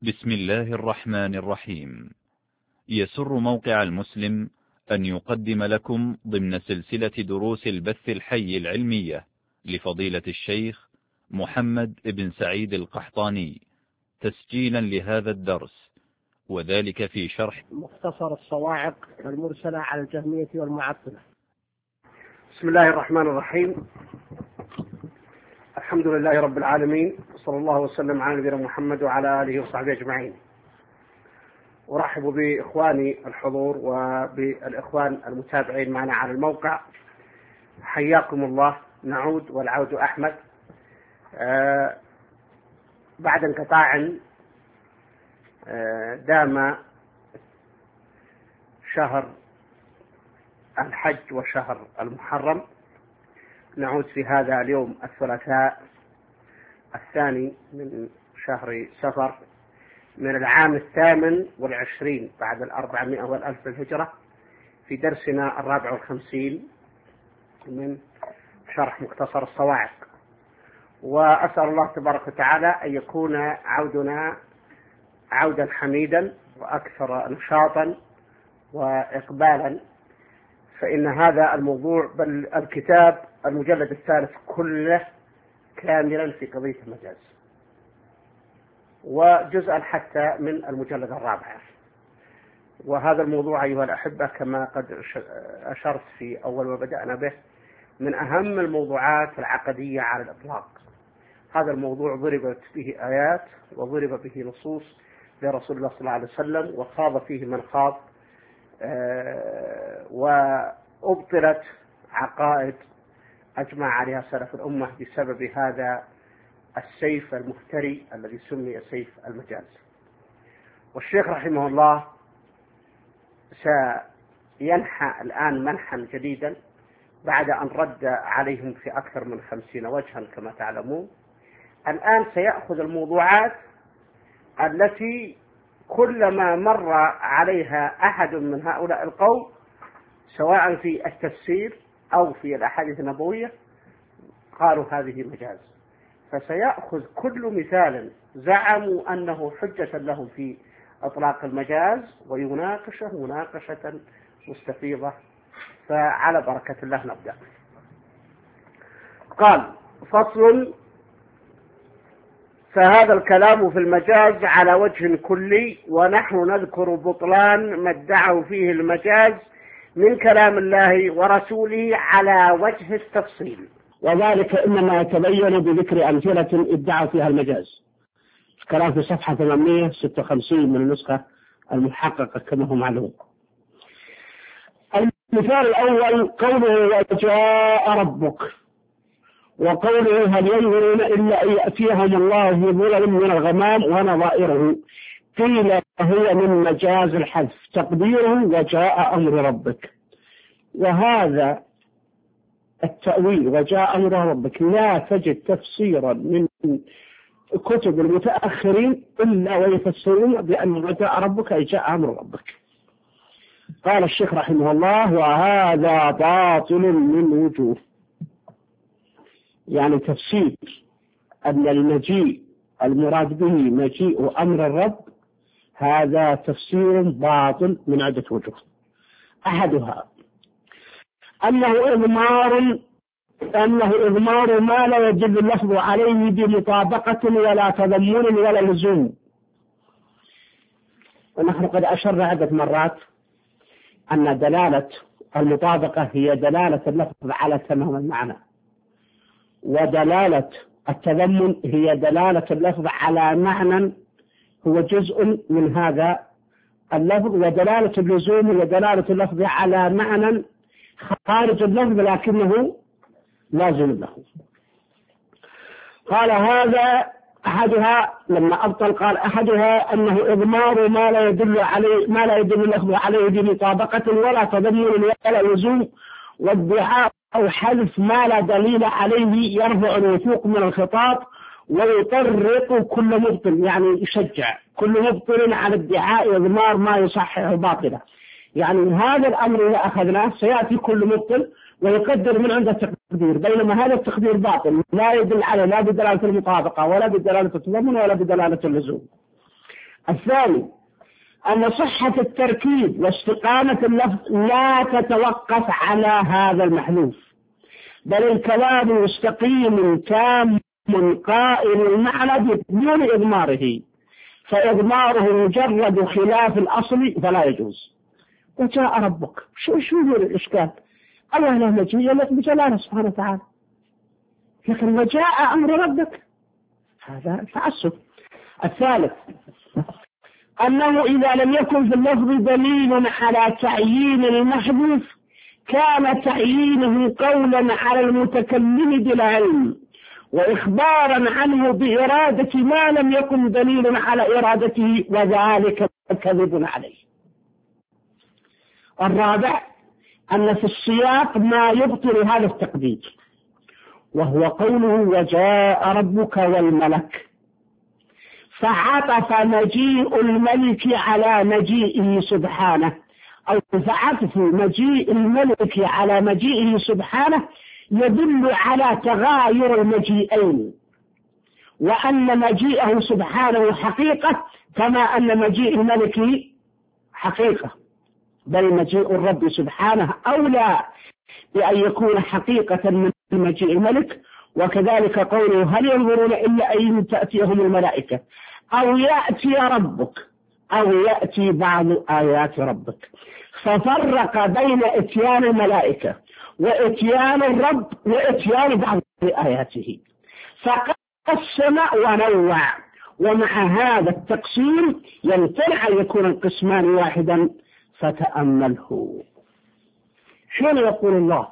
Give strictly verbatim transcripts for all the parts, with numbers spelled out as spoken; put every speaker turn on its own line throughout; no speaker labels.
بسم الله الرحمن الرحيم. يسر موقع المسلم أن يقدم لكم ضمن سلسلة دروس البث الحي العلمية لفضيلة الشيخ محمد بن سعيد القحطاني تسجيلا لهذا الدرس، وذلك في شرح
مختصر الصواعق المرسلة على الجهمية والمعطلة.
بسم الله الرحمن الرحيم. الحمد لله رب العالمين، صلى الله وسلم على نبينا محمد وعلى آله وصحبه أجمعين. أرحب بإخواني الحضور وبالإخوان المتابعين معنا على الموقع، حياكم الله. نعود والعود أحمد. آه بعد انقطاع آه دام شهر الحج وشهر المحرم، نعود في هذا اليوم الثلاثاء الثاني من شهر سفر من العام الثامن والعشرين بعد الأربعمائة والألف الهجرة في درسنا الرابع والخمسين من شرح مختصر الصواعق. وأسأل الله تبارك وتعالى أن يكون عودنا عودا حميدا وأكثر نشاطا وإقبالا، فإن هذا الموضوع بل الكتاب المجلد الثالث كله كاملا في قضية المجاز، وجزءا حتى من المجلد الرابع. وهذا الموضوع أيها الأحبة كما قد أشرت في أول ما بدأنا به من أهم الموضوعات العقدية على الإطلاق. هذا الموضوع ضربت به آيات وضرب به نصوص لرسول الله صلى الله عليه وسلم، وخاض فيه من خاض، أه وأبطلت عقائد أجمع عليها سلف الأمة بسبب هذا السيف المفتري الذي سمي سيف المجاز. والشيخ رحمه الله سينحى الآن منحا جديدا بعد أن رد عليهم في أكثر من خمسين وجها كما تعلمون. الآن سيأخذ الموضوعات التي كلما مر عليها أحد من هؤلاء القوم سواء في التفسير أو في الأحاديث النبوية قالوا هذه مجاز، فسيأخذ كل مثال زعموا أنه حجة لهم في إطلاق المجاز ويناقشه مناقشة مستفيضة. فعلى بركة الله نبدأ. قال: فصل: فهذا الكلام في المجاز على وجه كلي، ونحن نذكر بطلان ما ادعوا فيه المجاز من كلام الله ورسوله على وجه التفصيل،
وذلك إنما يتبين بذكر أمثلة ادعوا فيها المجاز. الكلام في صفحة ثمانمائة وستة وخمسين من النسخة المحققة كما هو معلوم. المثال الأول قوله: وجاء ربك، وقوله: هل ينظرون إلا أن يأتيهم الله في ظلل من الغمام ونظائره. قيل هو من مجاز الحذف، تقديره: وجاء أمر ربك. وهذا التأويل وجاء أمر ربك لا تجد تفسيرا من كتب المتأخرين إلا ويفسرون بأن وجاء ربك أي جاء أمر ربك. قال الشيخ رحمه الله: وهذا باطل من وجوه. يعني تفسير أن المجيء المراد به مجيء أمر الرب، هذا تفسير باطل من عدة وجوه. أحدها أنه إضمار أنه إضمار ما لا يدل اللفظ عليه بمطابقة ولا تضمن ولا لزوم. ونحن قد أشرنا عدة مرات أن دلالة المطابقة هي دلالة اللفظ على تمام المعنى، ودلالة التضمن هي دلالة اللفظ على معنى هو جزء من هذا اللفظ، ودلالة اللزوم هي دلالة اللفظ على معنى خارج اللفظ لكنه لازم له. قال هذا أحدها لما أبطل، قال أحدها أنه إضمار ما لا يدل عليه ما لا يدل اللفظ عليه بمطابقة ولا تضمن ولا لزوم، والدعاء أو حذف ما لا دليل عليه يرفع الوثوق من الخطاب ويطرق كل مبطل، يعني يشجع كل مبطل على ادعاء إضمار ما يصحح باطله. يعني هذا الأمر إذا أخذناه سيأتي كل مبطل ويقدر من عنده التقدير، بينما هذا التقدير باطل لا يدل عليه لا بدلالة المطابقة ولا بدلالة التضمن ولا بدلالة اللزوم. الثاني أن صحة التركيب واستقامة اللفظ لا تتوقف على هذا المحذوف، بل الكلام مستقيم تام قائم المعنى بدون إضماره، فإضماره مجرد خلاف الأصل فلا يجوز. وجاء ربك، شو شو الإشكال؟ الله لا مجيء لك بجلاله سبحانه وتعالى، لكن وجاء أمر ربك هذا تعسف. الثالث أنه إذا لم يكن في اللفظ دليل على تعيين المحذوف كان تعيينه قولا على المتكلم بالعلم وإخبارا عنه بإرادة ما لم يكن دليل على إرادته، وذلك كذب عليه. الرابع أن في السياق ما يبطل هذا التقدير، وهو قوله وجاء ربك والملك، فعطف مجيء الملك على مجيئه سبحانه، أو فعطف مجيء الملك على مجيئه سبحانه يدل على تغاير المجيئين، وأن مجيئه سبحانه حقيقة كما أن مجيء الملك حقيقة، بل مجيء الرب سبحانه أولى بأن يكون حقيقة من مجيء الملك. وكذلك قوله هل ينظرون إلا أن تأتيهم الملائكة أو يأتي ربك أو يأتي بعض آيات ربك، ففرق بين إتيان الملائكة وإتيان الرب وإتيان بعض آياته، فقسم ونوع، ومع هذا التقسيم يمتنع أن يكون القسمان واحدا، فتأمله. حين يقول الله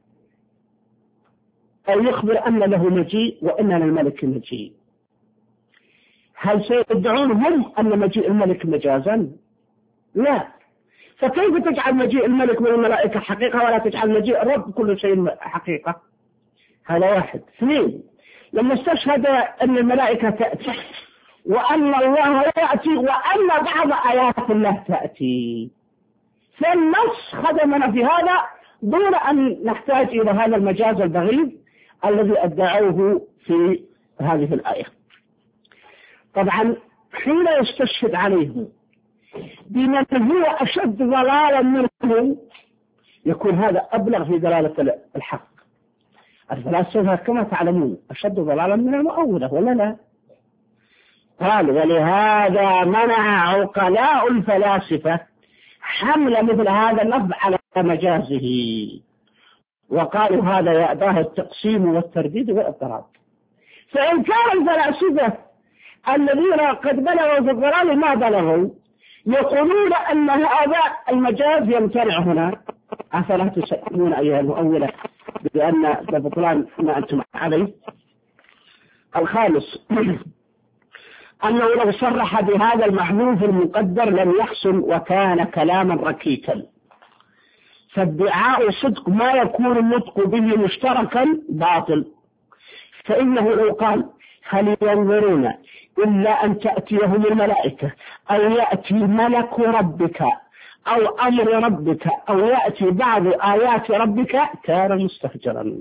أو يخبر أن له مجيء وأن للملك مجيء، هل سيدعون هم أن مجيء الملك مجازا؟ لا. فكيف تجعل مجيء الملك من الملائكة حقيقة ولا تجعل مجيء الرب كل شيء حقيقة؟ هذا واحد. اثنين، لما استشهد أن الملائكة تأتي وأن الله يأتي وأن بعض آيات الله تأتي، فالنص خدمنا في هذا دون أن نحتاج إلى هذا المجاز البغيض الذي أدعوه في هذه الآية. طبعا حين يستشهد عليه بمن هو أشد ضلالا منه يكون هذا أبلغ في دلالة الحق. الفلاسفة كما تعلمون أشد ضلالا من المؤولة ولا لا؟ قال ولهذا منع عقلاء الفلاسفة حمل مثل هذا اللفظ على مجازه، وقالوا هذا يأباه التقسيم والترديد والاضطراب. فإن كان الفلاسفة الذين قد بلغوا في الضلال ما بلغوا يقولون أن هذا المجاز يمتنع هنا، أفلا تسلمون أيها المؤولة بأن بطلان ما أنتم عليه؟ الخامس أنه لو صرح بهذا المحذوف المقدر لم يحسن وكان كلاما ركيكا، فادعاء صدق ما يكون النطق به مشتركا باطل، فإنه لو قال هل ينظرون إلا أن تأتيهم الملائكة أو يأتي ملك ربك أو أمر ربك أو يأتي بعض آيات ربك كان مستهجرا.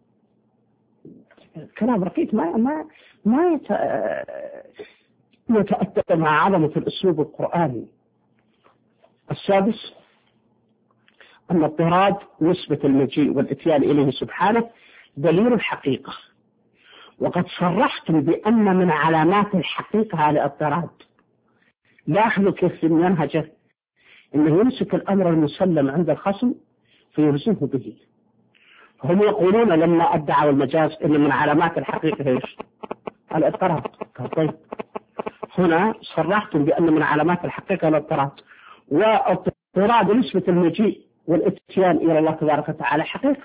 كلام رقيق ما ما ما يتأتى مع عظمة الأسلوب القرآني. السادس أن اضطراد نسبة المجيء والإتيان إليه سبحانه دليل الحقيقة، وقد صرحتم بأن من علامات الحقيقة على الاضطراد. لاحظوا كيف منهجه إنه يمسك الأمر المسلم عند الخصم فيرزمه به. هم يقولون لما أدعوا المجاز إن من علامات الحقيقة إيش؟ الاضطراد. طيب هنا صرحتم بأن من علامات الحقيقة الاضطراد، واضطراد نسبة المجيء والاتيان إلى الله تبارك وتعالى حقيقة،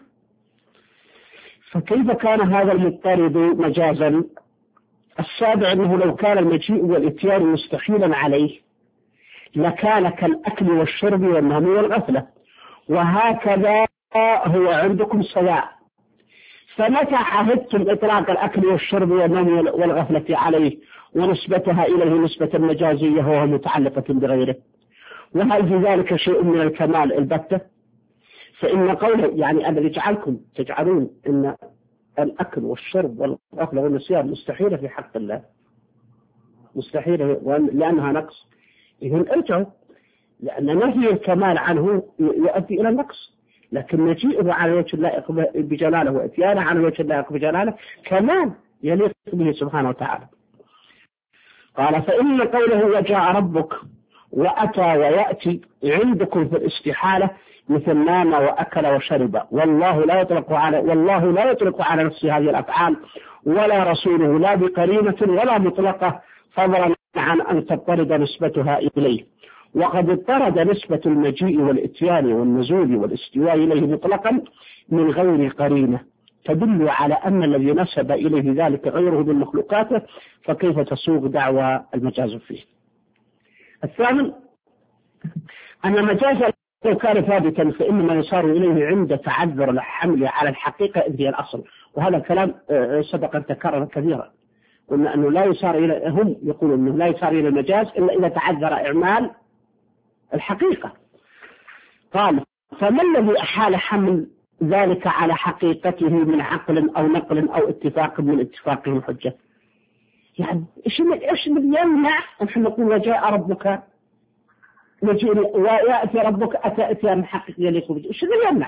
فكيف كان هذا المضطرد مجازا؟ السابع أنه لو كان المجيء والاتيان مستحيلا عليه لكان كالأكل والشرب والنوم والغفلة، وهكذا هو عندكم سواء. فمتى عهدتم إطلاق الأكل والشرب والنوم والغفلة عليه ونسبتها إليه نسبة مجازية وهو متعلقة بغيره؟ وهل في ذلك شيء من الكمال البتة؟ فإن قوله يعني أن يجعلكم تجعلون أن الأكل والشرب والغفلة والنسيان مستحيلة في حق الله، مستحيل لأنها نقص. إذن ارجعوا، لأن نفي الكمال عنه يؤدي إلى النقص، لكن نجيئه على وجه اللائق بجلاله وإتيانه على وجه اللائق بجلاله كمال يليق به سبحانه وتعالى. قال فإن قوله وجاء ربك وأتى ويأتي عندكم في الاستحالة مثل نام وأكل وشرب، والله لا يطلق على والله لا يطلق على نفسه هذه الأفعال ولا رسوله لا بقرينة ولا مطلقة، فضلا عن أن تضطرد نسبتها إليه. وقد اضطرد نسبة المجيء والإتيان والنزول والاستواء إليه مطلقا من غير قرينة تدل على أن الذي نسب إليه ذلك غيره من مخلوقاته، فكيف تسوغ دعوى المجاز فيه؟ الثامن أن مجاز لو كان ثابتا فإنما يصار إليه عند تعذر الحمل على الحقيقة إذ هي الأصل، وهذا الكلام سبق أن تكرر كثيرا، قلنا أنه لا يصار إلى هم يقولون أنه لا يصار إلى المجاز إلا إذا تعذر إعمال الحقيقة. قال فما الذي أحال حمل ذلك على حقيقته من عقل أو نقل أو اتفاق من اتفاقه الحجة؟ يعني إيش إيش يمنع أن نقول وجاء ربك نجي ويأتي ربك أتى إتيان حقيقي يليق به؟ إيش يمنع؟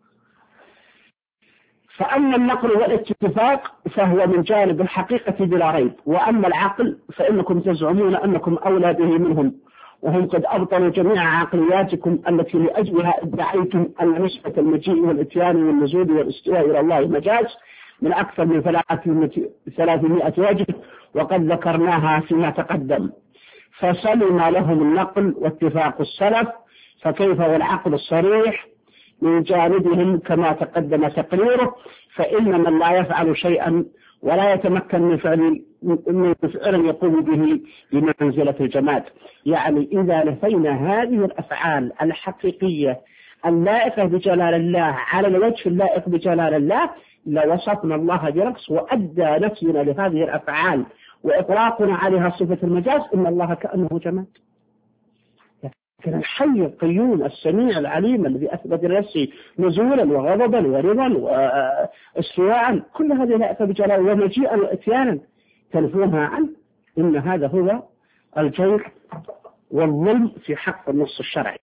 فأما النقل والاتفاق فهو من جانب الحقيقة بلا ريب، وأما العقل فإنكم تزعمون أنكم أولى به منهم، وهم قد أبطلوا جميع عقلياتكم التي لأجلها ادعيتم أن نسبة المجيء والإتيان والنزول والاستواء إلى الله مجاز من أكثر من ثلاثمائة وجه، وقد ذكرناها فيما تقدم. فسلم لهم النقل واتفاق السلف، فكيف والعقل الصريح من جانبهم كما تقدم تقريره؟ فإن من لا يفعل شيئا ولا يتمكن من فعل من فعل يقوم به بمنزلة الجماد. يعني إذا نفينا هذه الأفعال الحقيقية اللائقة بجلال الله على الوجه اللائق بجلال الله لوصفنا الله بنقص، وأدى نفينا لهذه الأفعال وإطلاقنا عليها صفة المجاز إن الله كأنه جماد. لكن الحي القيوم السميع العليم الذي أثبت لنفسه نزولا وغضبا ورضا واستواء كل هذه لائقة بجلاله، ومجيئا وإتيانا تنفونها عنه، إن هذا هو الجور والظلم في حق النص الشرعي.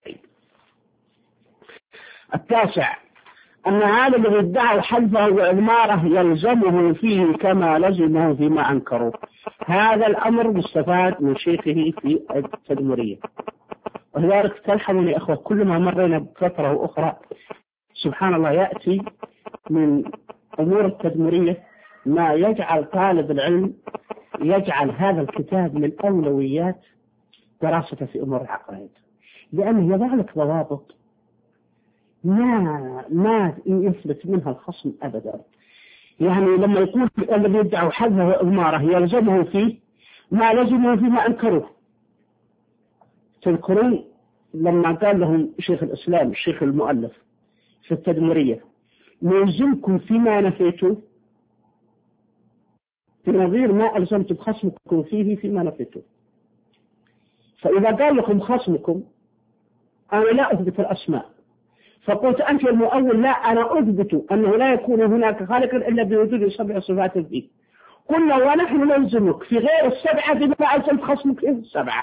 التاسع أن هذا الذي ادعوا حذفه وإضماره يلزمه فيه كما لزمه فيما أنكروا. هذا الأمر مستفاد من شيخه في التدمرية، ولذلك تلحظون يا أخوة كل ما مرينا بفترة أخرى سبحان الله يأتي من أمور التدمرية ما يجعل طالب العلم يجعل هذا الكتاب من أولويات دراسته في أمور العقائد، لأنه يضع لك ضوابط ما ما يثبت منها الخصم أبدا. يعني لما يقول الذي يدعوا حذفه وإضماره يلزمه فيه ما لزمه فيما أنكروه. تذكرون لما قال لهم شيخ الإسلام الشيخ المؤلف في التدمرية نلزمكم فيما نفيتوا في نظير ما ألزمت بخصمكم فيه فيما نفيتوا. فإذا قال لكم خصمكم أنا لا أثبت الأسماء، فقلت أنت المؤول لا أنا أثبت أنه لا يكون هناك خالق إلا بوجود سبع صفات فيه، قلنا ونحن نلزمك في غير السبعة بما ألزمت خصمك فيه السبعة.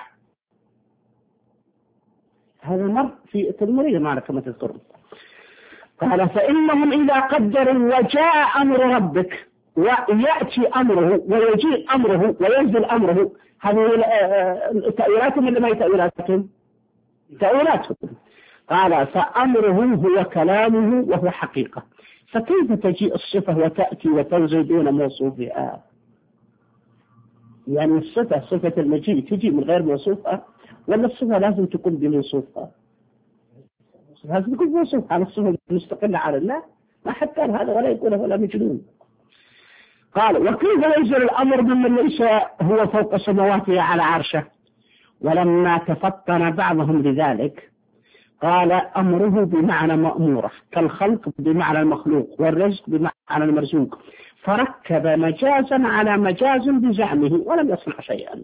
هذا المر في التدمرية معنا كما تذكرون. قال فإنهم إذا قدروا وجاء أمر ربك ويأتي أمره ويجيء أمره وينزل أمره، هذه تأويلاتهم ولا ما تأويلاتهم؟ تأويلاتهم. قال فأمره هو كلامه وهو حقيقة، فكيف تجيء الصفة وتأتي وتنزل دون موصوفها؟ يعني الصفة صفة المجيء تجي من غير موصوفها، ولا الصفة لازم تكون بموصوفها؟ لازم تكون بموصوفها. على الصفة المستقلة على الله ما حتى هذا ولا يقول ولا مجنون. قال وكيف ينزل الأمر ممن ليس هو فوق سماواته على عرشه؟ ولما تفطن بعضهم لذلك قال أمره بمعنى مأمورة كالخلق بمعنى المخلوق والرزق بمعنى المرزوق، فركب مجازا على مجاز بزعمه ولم يصنع شيئا.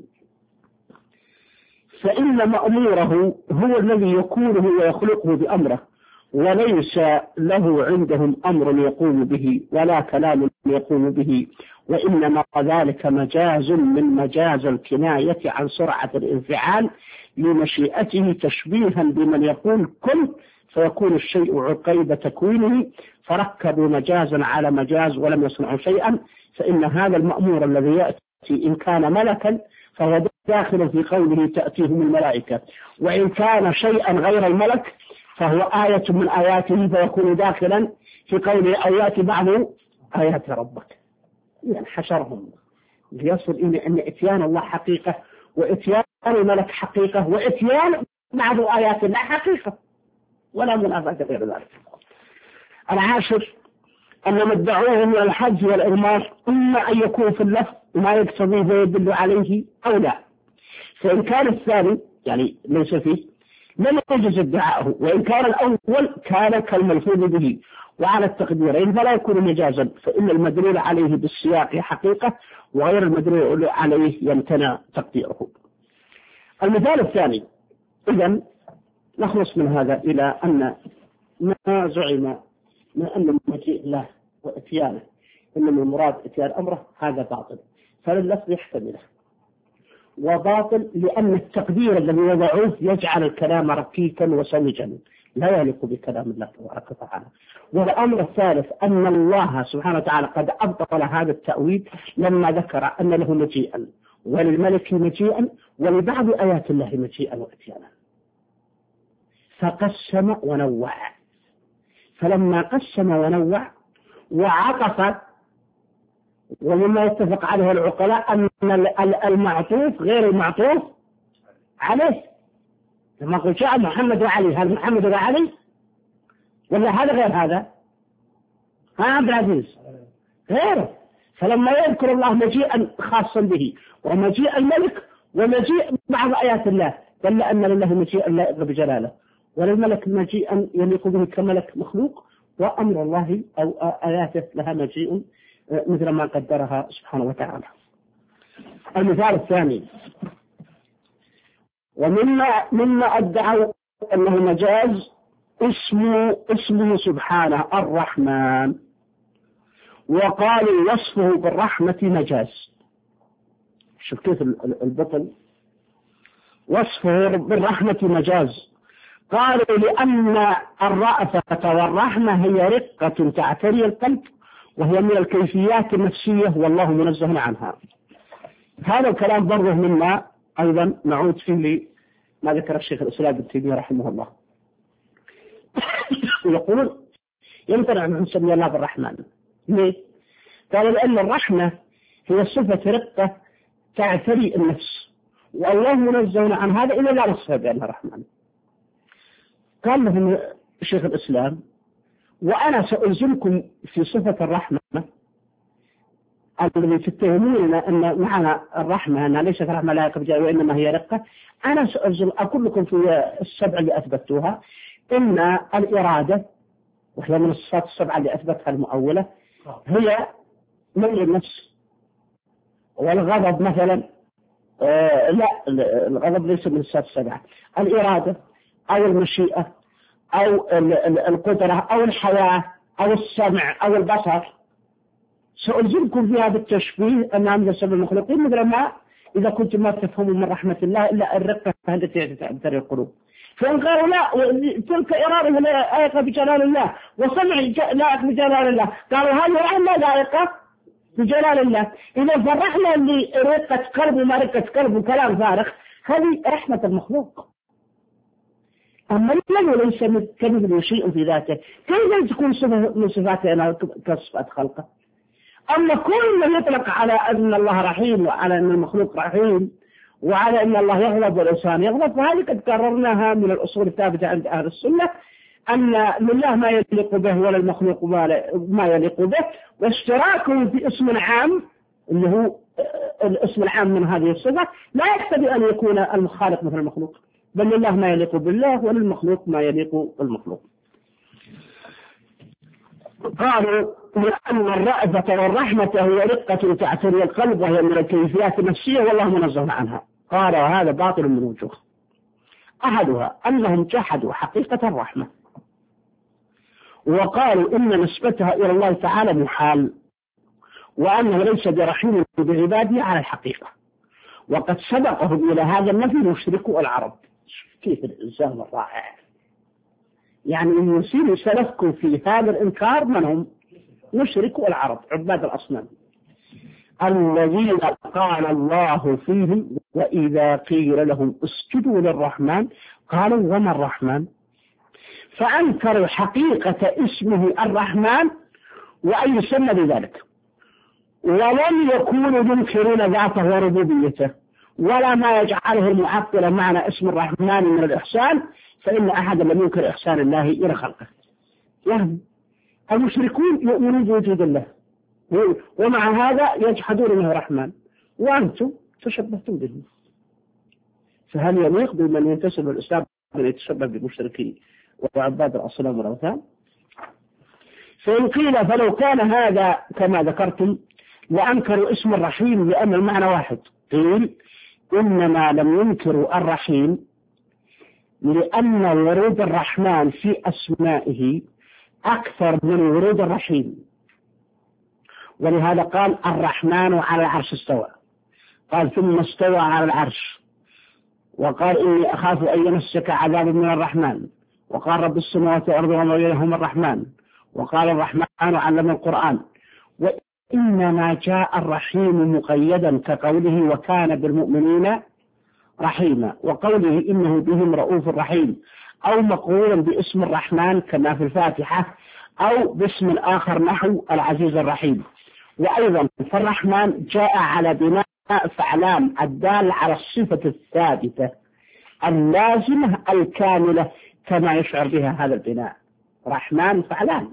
فإن مأموره هو الذي يكونه ويخلقه بأمره، وليس له عندهم أمر يقوم به ولا كلام يقوم به وإنما ذلك مجاز من مجاز الكناية عن سرعة الانفعال لمشيئته تشبيها بمن يقول كن فيكون الشيء عقيب تكوينه، فركبوا مجازا على مجاز ولم يصنعوا شيئا. فإن هذا المأمور الذي يأتي إن كان ملكا فهو داخل في قوله تأتيهم الملائكة، وإن كان شيئا غير الملك فهو آية من آياته فيكون داخلا في قوله أو يأتي بعض آيات ربك. يعني حشرهم ليصل إلى أن إتيان الله حقيقة، وإتيان الملك حقيقة، وإتيان بعض آيات الله حقيقة، ولا منافاة غير ذلك. العاشر أن مدعوه من الحج والإغمار إما أن يكون في اللفظ ما يقتضيه ويدل عليه أو لا، فإن كان الثاني يعني ليس فيه لم يجوز ادعاءه، وإن كان الأول كان كالملفوظ به، وعلى التقديرين فلا يكون مجازا، فإن المدلول عليه بالسياق حقيقة وغير المدلول عليه يمتنع تقديره. المثال الثاني، إذن نخلص من هذا إلى أن ما زعم من أن مجيء الله وإتيانه إنما المراد إتيان أمره هذا باطل، فاللفظ يحتمله، وباطل لأن التقدير الذي وضعوه يجعل الكلام ركيكا وسوجا لا يليق بكلام الله تبارك وتعالى. والأمر الثالث أن الله سبحانه وتعالى قد أبطل هذا التأويل لما ذكر أن له مجيئا وللملك مجيئا ولبعض آيات الله مجيئا وإتيانا، فقسم ونوع. فلما قسم ونوع وعطف، ومما يتفق عليه العقلاء أن المعطوف غير المعطوف عليه، لما قل جاء محمد وعلي، هل محمد وعلي ولا هذا غير هذا؟ ها عبد العزيز غيره. فلما يذكر الله مجيئا خاصا به ومجيء الملك ومجيء بعض آيات الله دل أن لله مجيئا لائق بجلاله، وللملك مجيئا يليق به كملك مخلوق، وأمر الله أو آياته لها مجيء مثل ما قدرها سبحانه وتعالى. المثال الثاني، ومما مما أدعوا أنه مجاز اسمه اسمه سبحانه الرحمن، وقالوا وصفه بالرحمة مجاز. شوف كيف البطل، وصفه بالرحمة مجاز. قالوا لأن الرأفة والرحمة هي رقة تعتري القلب، وهي من الكيفيات النفسية والله منزه عنها. هذا الكلام برضه مما أيضا نعود فيه لما ذكر الشيخ الإسلام ابن تيمية رحمه الله. يقول يمتنع أن نسمي الله بالرحمن. ليه؟ قال لأن الرحمة هي صفة رقة تعتري النفس، والله منزه عن هذا إلا لا نصفه بأنها رحمن. قال لهم شيخ الإسلام وأنا سألزمكم في صفة الرحمة الذي تتهمون أن معنا الرحمة أنها ليست رحمة لا يقبل وإنما هي رقة. أنا سألزم أقول لكم في السبع اللي أثبتوها إن الإرادة وهي من الصفات السبعة اللي أثبتها المؤولة هي ميل النفس، والغضب مثلا آه لا الغضب ليس من الصفات السبعة، الإرادة أو المشيئة أو القدرة أو الحياة أو السمع أو البصر. سألزمكم في هذا التشبيه أنها من سبب المخلوقين، مثل ما إذا كنتم ما تفهموا من رحمة الله إلا الرقة التي تعتري القلوب. فإن قالوا لا تلك إرادة لائقة بجلال الله وسمع لائق بجلال الله، قالوا هذه رحمة لائقة بجلال الله. إذا فالرحمة اللي رقة قلب وما رقة قلب وكلام فارغ هذه رحمة المخلوق. أما الذي ليس كمثله شيء في ذاته كيف تكون صفة من صفاته كصفات خلقه؟ أما كل من يطلق على أن الله رحيم وعلى أن المخلوق رحيم وعلى أن الله يغضب والإنسان يغضب، فهذه قد قررناها من الأصول الثابتة عند أهل السنة أن لله ما يليق به وللمخلوق ما يليق به، واشتراكهم في اسم عام اللي هو الاسم العام من هذه الصفة لا يقتضي أن يكون الخالق مثل المخلوق، بل لله ما يليق بالله وللمخلوق ما يليق بالمخلوق. قالوا لأن الرأفة والرحمة هي رقة تعتري القلب وهي من الكيفيات النفسية والله منزه عنها. قال وهذا باطل من وجوه. أحدها أنهم جحدوا حقيقة الرحمة وقالوا إن نسبتها إلى الله تعالى محال، وأنه ليس برحيم بعباده على الحقيقة. وقد سبقهم إلى هذا النفي مشركو العرب. كيف الإنسان الرائع، يعني يصير سلفكم في هذا الإنكار من هم؟ مشركو العرب عباد الأصنام الذين قال الله فيهم وإذا قيل لهم اسجدوا للرحمن قالوا وما الرحمن، فأنكروا حقيقة اسمه الرحمن وأن يسمى بذلك، ولم يكونوا ينكرون ذاته وربوبيته ولا ما يجعله المعطل معنى اسم الرحمن من الإحسان، فإن أحدا لم ينكر إحسان الله إلى خلقه. يعني المشركون يؤمنون بوجود الله ومع هذا يجحدون انه رحمن، وانتم تشبهتم به. فهل يليق بمن ينتسب الاسلام ان يتشبه بالمشركين وعباد الاصنام والاوثان؟ فان قيل فلو كان هذا كما ذكرتم لانكروا اسم الرحيم لان المعنى واحد، قيل انما لم ينكروا الرحيم لان ورود الرحمن في اسمائه اكثر من ورود الرحيم، ولهذا قال الرحمن على العرش استوى، قال ثم استوى على العرش، وقال إني أخاف أن يمسك عذاب من الرحمن، وقال رب السماوات والأرض وما بينهما الرحمن، وقال الرحمن علم القرآن. وإنما جاء الرحيم مقيدا كقوله وكان بالمؤمنين رحيما، وقوله إنه بهم رؤوف رحيم، أو مقرونا باسم الرحمن كما في الفاتحة، أو باسم آخر نحو العزيز الرحيم. وأيضا فالرحمن جاء على بناء فعلان الدال على الصفة الثابتة اللازمة الكاملة كما يشعر بها هذا البناء، رحمن فعلان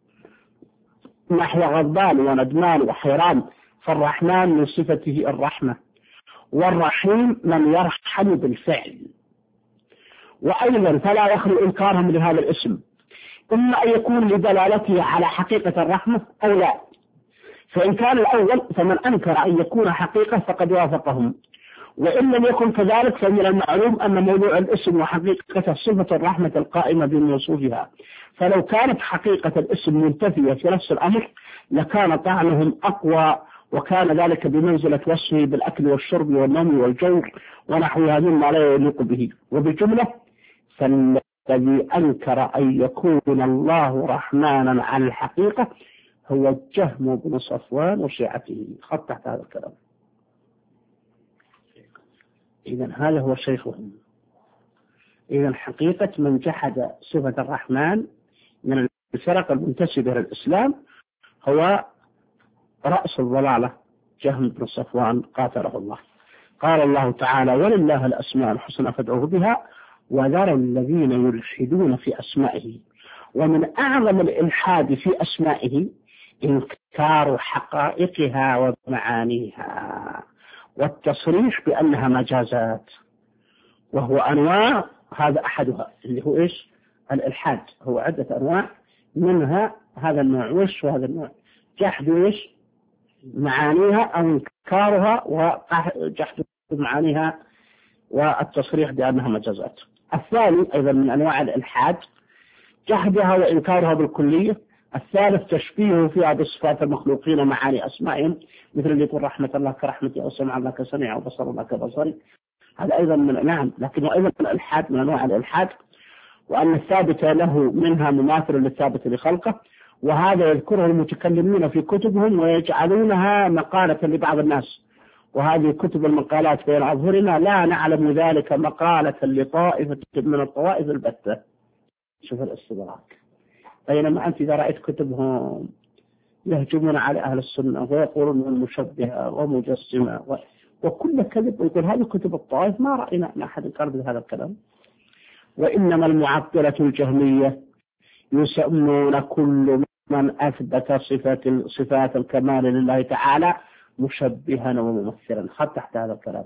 نحو غضبان وندمان وحيران، فالرحمن من صفته الرحمة، والرحيم من يرحم بالفعل. وأيضا فلا يخلو إنكارهم لهذا الاسم، إما أن يكون لدلالته على حقيقة الرحمة أو لا، فإن كان الأول فمن أنكر أن يكون حقيقة فقد وافقهم، وإن لم يكن كذلك فمن المعلوم أن موضوع الاسم وحقيقة صفة الرحمة القائمة بموصوفها، فلو كانت حقيقة الاسم منتفية في نفس الأمر لكان طعنهم أقوى، وكان ذلك بمنزلة وصفه بالأكل والشرب والنوم والجور ونحو هذا ما لا يليق به. وبجملة فالذي أنكر أن يكون الله رحمانا على الحقيقة هو الجهم بن صفوان وشيعته. خط تحت هذا الكلام. إذن هذا هو شيخهم. إذن حقيقة من جحد صفة الرحمن من الفرق المنتسبة للإسلام هو رأس الضلالة جهم بن صفوان قاتله الله. قال الله تعالى ولله الأسماء الحسنى فادعوه بها وذروا الذين يلحدون في أسمائه. ومن أعظم الإلحاد في أسمائه إنكار حقائقها ومعانيها والتصريح بأنها مجازات، وهو أنواع، هذا أحدها اللي هو إيش؟ الإلحاد. هو عدة أنواع، منها هذا النوع. وإيش وهذا النوع؟ جحد إيش؟ معانيها أو إنكارها وجحد معانيها والتصريح بأنها مجازات. الثاني أيضا من أنواع الإلحاد جحدها وإنكارها بالكلية. الثالث تشبيهه فيها بصفات المخلوقين ومعاني أسمائهم، مثل اللي يقول رحمة الله كرحمتي أو سمع الله كسمع أو بصر الله كبصري، هذا أيضا من نعم، لكنه أيضا من الإلحاد، من أنواع الإلحاد. وأن الثابت له منها مماثل للثابت لخلقه، وهذا يذكره المتكلمين في كتبهم ويجعلونها مقالة لبعض الناس، وهذه كتب المقالات بين أظهرنا لا نعلم ذلك مقالة لطائفة من الطوائف البتة. شوف الاستدراك. بينما أنت إذا رأيت كتبهم يهجمون على أهل السنة ويقولون المشبهة ومجسمة و... وكل كذب، ويقول هذه كتب الطائف، ما رأينا أن أحد قال بهذا الكلام. وإنما المعطلة الجهمية يسمون كل من أثبت صفات صفات الكمال لله تعالى مشبها وممثلا. خط تحت هذا الكلام.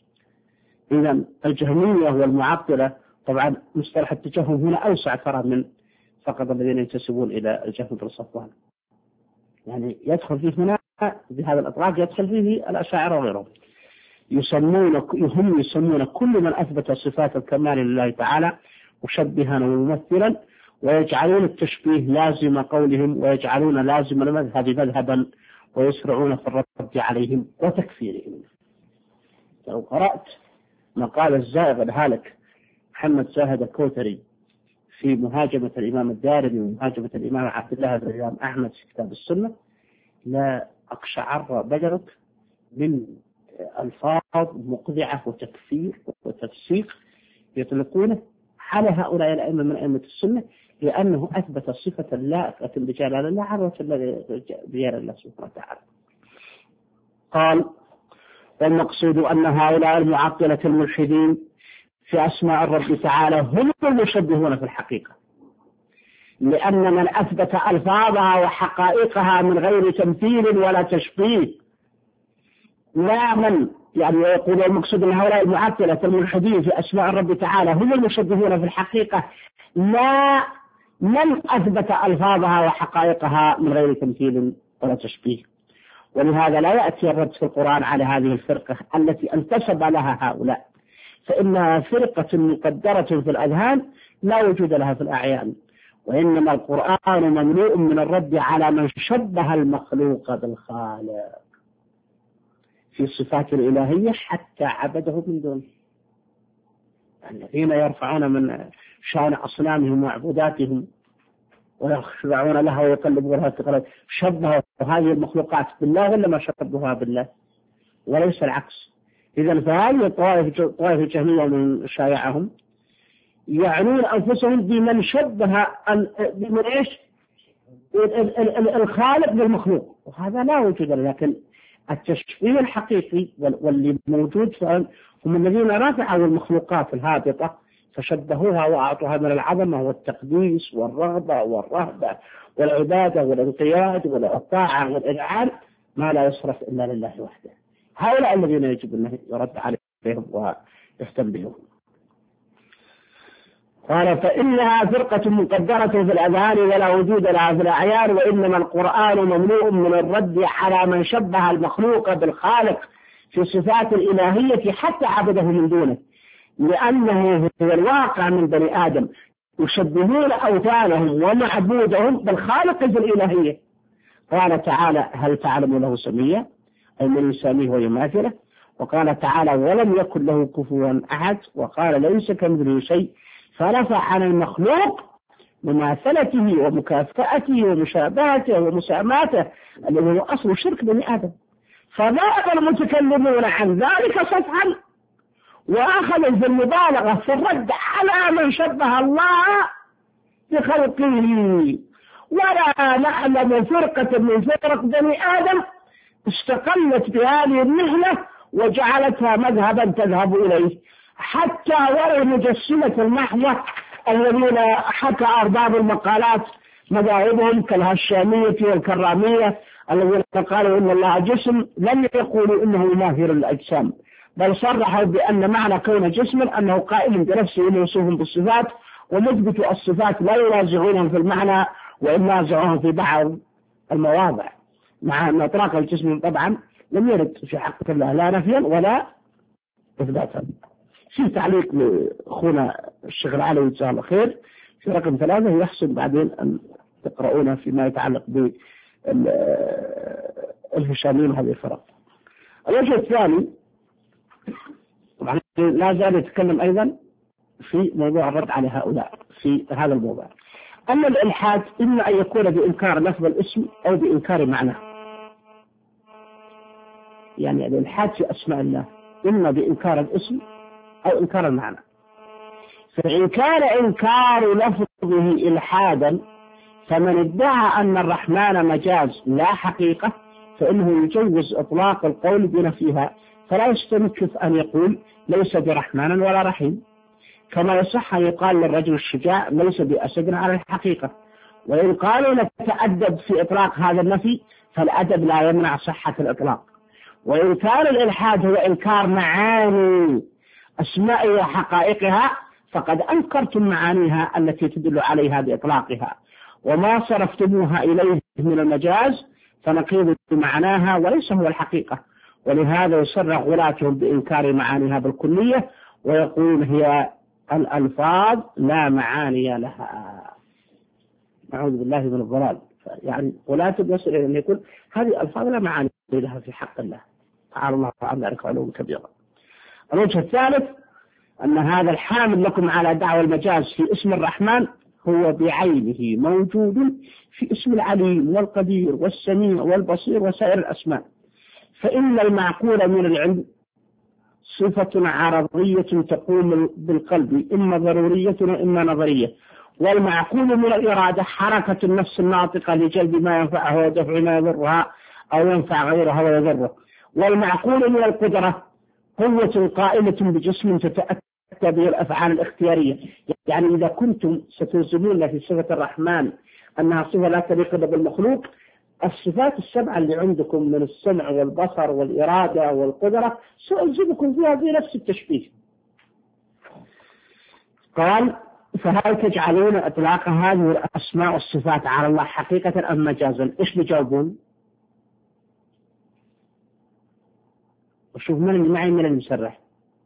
إذن الجهمية والمعطلة، طبعا مصطلح التجهم هنا أوسع ترى من فقط الذين ينتسبون إلى الجهم بن صفوان، يعني يدخل فيه هنا بهذا الإطلاق يدخل فيه الأشاعرة وغيرهم. يسمون هم يسمون كل من أثبت صفات الكمال لله تعالى مشبها وممثلا، ويجعلون التشبيه لازم قولهم، ويجعلون لازم المذهب مذهبا، ويسرعون في الرد عليهم وتكفيرهم. لو قرأت مقال الزائغ الهالك محمد زاهد الكوثري في مهاجمة الإمام الدارمي ومهاجمة الإمام عبد الله بن الإمام أحمد في كتاب السنة لا أقشعر بدنك من ألفاظ مقذعة وتكفير وتفسيق يطلقونه على هؤلاء الأئمة من أئمة السنة، لأنه أثبت صفة لائقة بجلال الله عروة بجلال الله سبحانه وتعالى. قال: والمقصود أن هؤلاء المعطلة الملحدين في أسماء الرب تعالى هم المشبهون في الحقيقة، لأن من أثبت ألفاظها وحقائقها من غير تمثيل ولا تشبيه لا من يعني يقول المقصود أن هؤلاء المعطلة الملحدين في أسماء الرب تعالى هم المشبهون في الحقيقة لا من أثبت ألفاظها وحقائقها من غير تمثيل ولا تشبيه. ولهذا لا يأتي الرد في القرآن على هذه الفرقة التي انتسب لها هؤلاء، فإنها فرقة مقدرة في الأذهان لا وجود لها في الأعيان، وإنما القرآن مملوء من الرد على من شبه المخلوق بالخالق في الصفات الإلهية حتى عبده من دونه. الذين يرفعون من شأن أصنامهم وعبوداتهم ويخشعون لها ويقلبونها تقلب شبهوا هذه المخلوقات بالله ولا ما شبهوها بالله وليس العكس. إذن فهذه الطوائف الطوائف الجهمية من شايعهم يعنون أنفسهم بمن شبه بمن إيش الخالق بالمخلوق، وهذا لا وجود له. لكن التشبيه الحقيقي واللي موجود هم الذين رفعوا المخلوقات الهابطة فشبهوها وأعطوها من العظمة والتقديس والرغبة والرهبة والعبادة والانقياد والطاعة والإذعان ما لا يصرف إلا لله وحده. هؤلاء الذين يجب أن يرد عليهم ويهتم بهم. قال: فإنها فرقة مقدرة في الأذهان ولا وجود لها في الأعيان، وإنما القرآن مملوء من الرد على من شبه المخلوق بالخالق في الصفات الإلهية حتى عبده من دونه، لأنه هو الواقع من بني آدم يشبهون أوثانهم ومعبودهم بالخالق في الإلهية. قال تعالى: هل تعلم له سميا؟ أي من يساميه ويماثله. وقال تعالى: ولم يكن له كفوا أحد. وقال: ليس كمثله شيء، فرفع عن المخلوق مماثلته ومكافأته ومشابهته ومساماته الذي هو أصل شرك بني آدم، فذهب المتكلمون عن ذلك سفحا وأخذوا في المبالغة في الرد على من شبه الله بخلقه. ولا نعلم فرقة من فرق بني آدم استقلت بهذه المهنة وجعلتها مذهبا تذهب إليه، حتى ولو مجسمة المحضة الذين حكى أرباب المقالات مذاهبهم كالهشامية والكرامية الذين قالوا إن الله جسم لم يقولوا إنه ماهر الأجسام، بل صرحوا بأن معنى كون جسما أنه قائم بنفسه موصوف بالصفات، ومثبت الصفات لا ينازعونهم في المعنى وإن نازعوهم في بعض المواضع، مع أن إطلاق الجسم طبعا لم يرد في حق الله لا نفيا ولا إثباتا. في تعليق لأخونا الشيخ العلوي جزاه الله خير في رقم ثلاثة، يحسن بعدين أن تقرؤونه فيما يتعلق بالهشامين هذه الفرق. الوجه الثاني طبعا لا زال يتكلم أيضا في موضوع الرد على هؤلاء في هذا الموضوع، أن الإلحاد إما أن يكون بإنكار لفظ الاسم أو بإنكار معناه. يعني الإلحاد في أسماء الله إما بإنكار الاسم أو إنكار المعنى. فإن كان إنكار لفظه إلحادا فمن ادعى أن الرحمن مجاز لا حقيقة فإنه يجوز إطلاق القول بنفيها، فلا يستنكف أن يقول ليس برحمن ولا رحيم، كما يصح أن يقال للرجل الشجاع ليس بأسد على الحقيقة. وإن قالوا نتأدب في إطلاق هذا النفي فالأدب لا يمنع صحة الإطلاق. وإن كان الإلحاد هو إنكار معاني أسماء وحقائقها فقد أنكرتم معانيها التي تدل عليها بإطلاقها، وما صرفتموها إليه من المجاز فنقيض بمعناها وليس هو الحقيقة. ولهذا يصرح غلاتهم بإنكار معانيها بالكلية ويقول هي الألفاظ لا معاني لها. أعوذ بالله من الضلال. يعني ولا يصل إلى أن يكون هذه ألفاظ لا معاني لها في حق الله تعالى الله عن ذلك علوم كبيرة. الوجه الثالث أن هذا الحامل لكم على دعوى المجاز في اسم الرحمن هو بعينه موجود في اسم العليم والقدير والسميع والبصير وسائر الأسماء، فإن المعقول من العلم صفة عرضية تقوم بالقلب إما ضرورية وإما نظرية، والمعقول من الإرادة حركة النفس الناطقة لجلب ما ينفعها ودفع ما يضرها أو ينفع غيرها ويضره، والمعقول من القدرة قوة قائمة بجسم تتأتى به الأفعال الاختيارية. يعني إذا كنتم ستلزمون في صفة الرحمن أنها صفة لا تليق بالمخلوق، الصفات السبعة اللي عندكم من السمع والبصر والإرادة والقدرة سألزمكم فيها بنفس التشبيه. قال فهل تجعلون إطلاق هذه الأسماء والصفات على الله حقيقة أم مجازا؟ إيش بيجاوبون؟ وشوف من اللي معي من المسرح.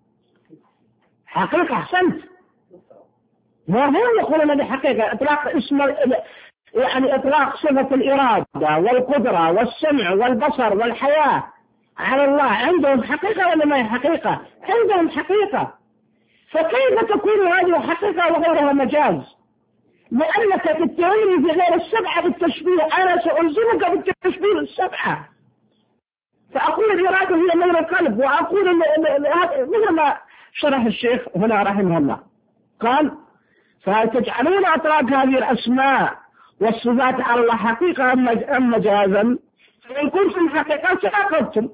حقيقة أحسنت. ما هو يقول أنا بحقيقة إطلاق اسم يعني إطلاق صفة الإرادة والقدرة والسمع والبصر والحياة على الله عندهم حقيقة ولا ما هي حقيقة؟ عندهم حقيقة. فكيف تكون هذه حقيقة وغيرها مجاز؟ لأنك تتهمني بغير السبعة بالتشبيه، أنا سألزمك بالتشبيه السبعة. فأقول الإرادة هي ميل القلب، وأقول مثل ما شرح الشيخ هنا رحمه الله قال فهل تجعلون أطلاق هذه الأسماء والصفات على الله حقيقة أم مجازا؟ فإن كنتم حقيقة تناقضتم،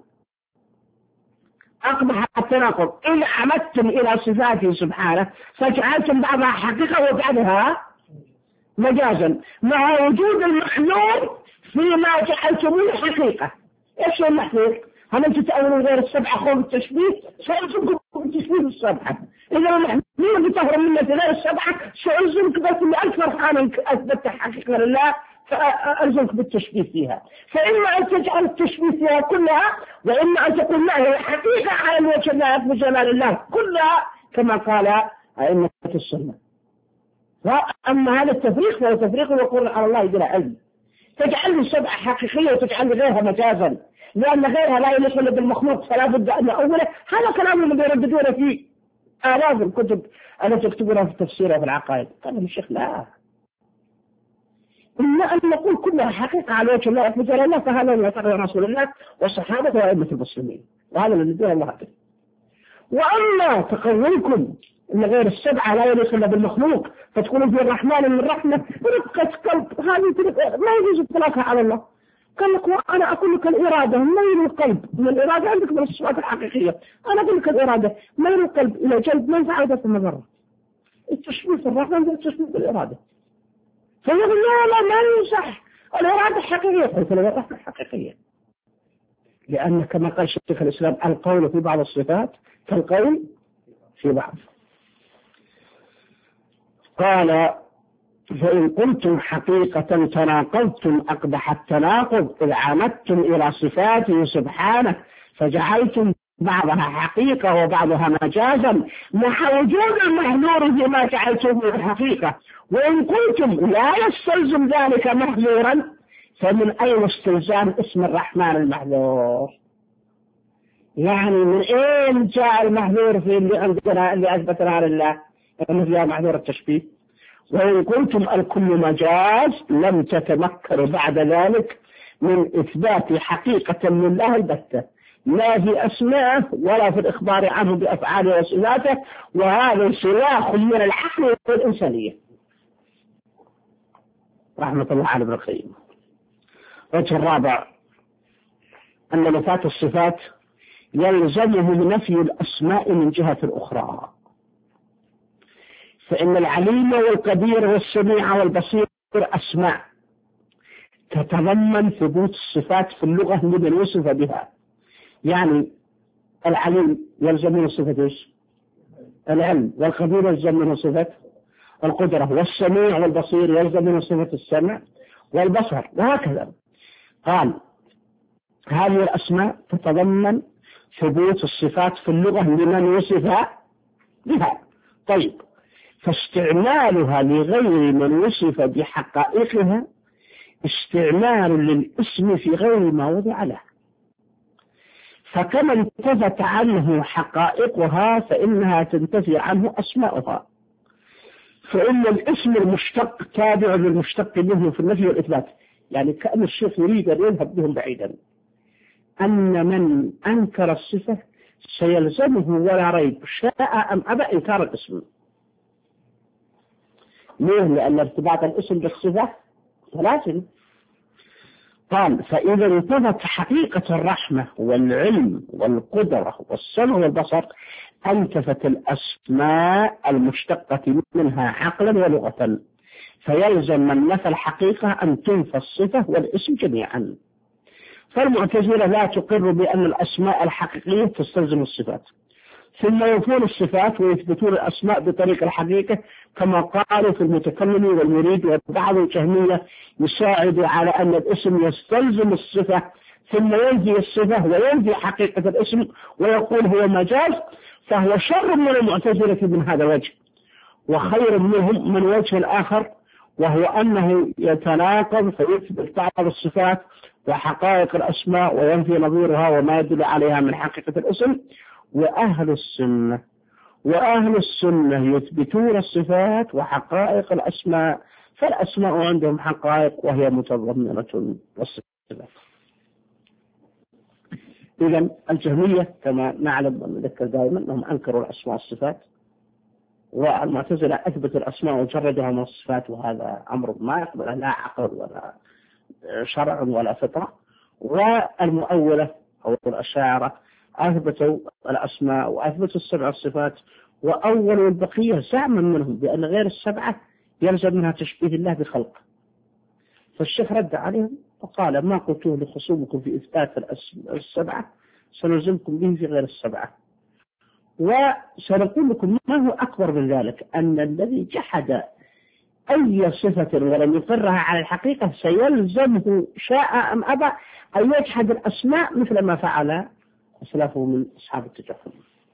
أقبح التناقض. إن عمدتم إلى صفاته سبحانه فجعلتم بعضها حقيقة وبعضها مجازا مع وجود المحلول فيما جعلتموه حقيقة. إيش هو المحلول؟ هل أنتم تأولون غير السبعة خوف التشبيه؟ سألزمكم بالتشبيه السبعة. إذا المحلول بتهرب منه غير السبعة سألزمك بس بألف فرحان أثبت حقيقة لله فألزمك بالتشبيه فيها. فإما أن تجعل التشبيه فيها كلها، وإما أن تقول لا هي حقيقة على الوجه اللائق بجلال الله كلها كما قال أئمة السنة. فأما هذا التفريق فهو تفريق ويقول على الله بلا علم. تجعل السبعة حقيقية وتجعل غيرها مجازا لأن غيرها لا يليق إلا بالمخلوق فلا بد أن أوله. هذا كلام اللي يرددون فيه آلاف الكتب التي تكتبونها في التفسير وفي العقائد. قال الشيخ لا، إما أن نقول كلها حقيقة على وجه الله بجلال الله، فهذا ما يقرر رسول الله والصحابة وأئمة المسلمين، وهذا الذي يدعو الله به. وأما تقولكم إن غير السبعة لا يليق إلا بالمخلوق فتكونوا في الرحمن من رحمة رقة قلب، هذه ما يجوز إطلاقها على الله. قال لك وأنا أقول لك الإرادة ميل القلب، من الإرادة عندك من الصفات الحقيقية، أنا أقول لك الإرادة ميل القلب إلى جلب منفعة ودفع مضرة. التشبيه في الرحمن ده التشبيه بالإرادة. فيقول لا لا ما يصح، الإرادة حقيقية. قلت له الرحمة حقيقية، لأن كما قال شيخ الإسلام القول في بعض الصفات كالقول في بعض. قال فإن قلتم حقيقة تناقضتم أقبح التناقض إذ عمدتم إلى صفاته سبحانه فجعلتم بعضها حقيقة وبعضها مجازا مع وجود المحذور فيما جعلتموه حقيقة. وإن قلتم لا يستلزم ذلك محذورا فمن أين استلزام اسم الرحمن المحذور؟ يعني من أين جاء المحذور في اللي عندنا اللي أثبتنا لله أنه فيها محذور التشبيه؟ وإن كنتم الكل مجاز لم تتمكنوا بعد ذلك من إثبات حقيقة لله البتة، لا في أسمائه ولا في الإخبار عنه بأفعاله وصفاته، وهذا سلاح من العقل والإنسانية. رحمة الله على ابن القيم. الوجه الرابع أن نفاة الصفات يلزمه نفي الأسماء من جهة أخرى، فإن العليم والقدير والسميع والبصير أسماء تتضمن ثبوت الصفات في اللغة لمن وصف بها. يعني العليم يلزم من صفة ايش؟ العلم، والقدير يلزم من صفة القدرة، والسميع والبصير يلزم من صفة السمع والبصر، وهكذا. قال هذه الأسماء تتضمن ثبوت الصفات في اللغة لمن وصف بها. طيب فاستعمالها لغير من وصف بحقائقها استعمال للاسم في غير ما وضع له، فكما انتفت عنه حقائقها فإنها تنتفي عنه أسماؤها، فإن الاسم المشتق تابع للمشتق منه في النفي والإثبات. يعني كأن الشيخ يريد أن يذهب بهم بعيدا أن من أنكر الصفة سيلزمه ولا ريب شاء أم أبى إنكار الاسم. ليه؟ لأن ارتباط الاسم بالصفة لازم. قال فإذا انتفت حقيقة الرحمة والعلم والقدرة والسمع والبصر انتفت الأسماء المشتقة منها عقلا ولغة، فيلزم من نفى الحقيقة أن تنفى الصفة والاسم جميعا. فالمعتزلة لا تقر بأن الأسماء الحقيقية تستلزم الصفات، ثم ينفون الصفات ويثبتون الأسماء بطريق الحقيقة كما قالوا في المتكلم والمريد. وبعض الجهمية يساعد على أن الاسم يستلزم الصفة ثم ينفي الصفة وينفي حقيقة الاسم ويقول هو مجاز، فهو شر من المعتزلة من هذا الوجه، وخير منهم من وجه الآخر، وهو أنه يتناقض فيثبت بعض الصفات وحقائق الأسماء وينفي نظيرها وما يدل عليها من حقيقة الاسم. وأهل السنة وأهل السنة يثبتون الصفات وحقائق الأسماء، فالأسماء عندهم حقائق وهي متضمنة والصفات. إذن الجهمية كما نعلم ونذكر دائما أنهم أنكروا الأسماء والصفات، والمعتزلة أثبتوا الأسماء وجردها من الصفات، وهذا أمر ما يقبله لا عقل ولا شرع ولا فطرة. والمؤولة أو الأشاعرة أثبتوا الأسماء وأثبتوا السبع الصفات وأولوا البقية زعما منهم بأن غير السبعة يلزم منها تشبيه الله بخلق. فالشيخ رد عليهم وقال ما قلتوه لخصومكم في إثبات السبعة سنلزمكم به في غير السبعة. وسنقول لكم ما هو أكبر من ذلك، أن الذي جحد أي صفة ولم يقرها على الحقيقة سيلزمه شاء أم أبى أن يجحد الأسماء مثل ما فعل أسلافه من أصحاب التجهم.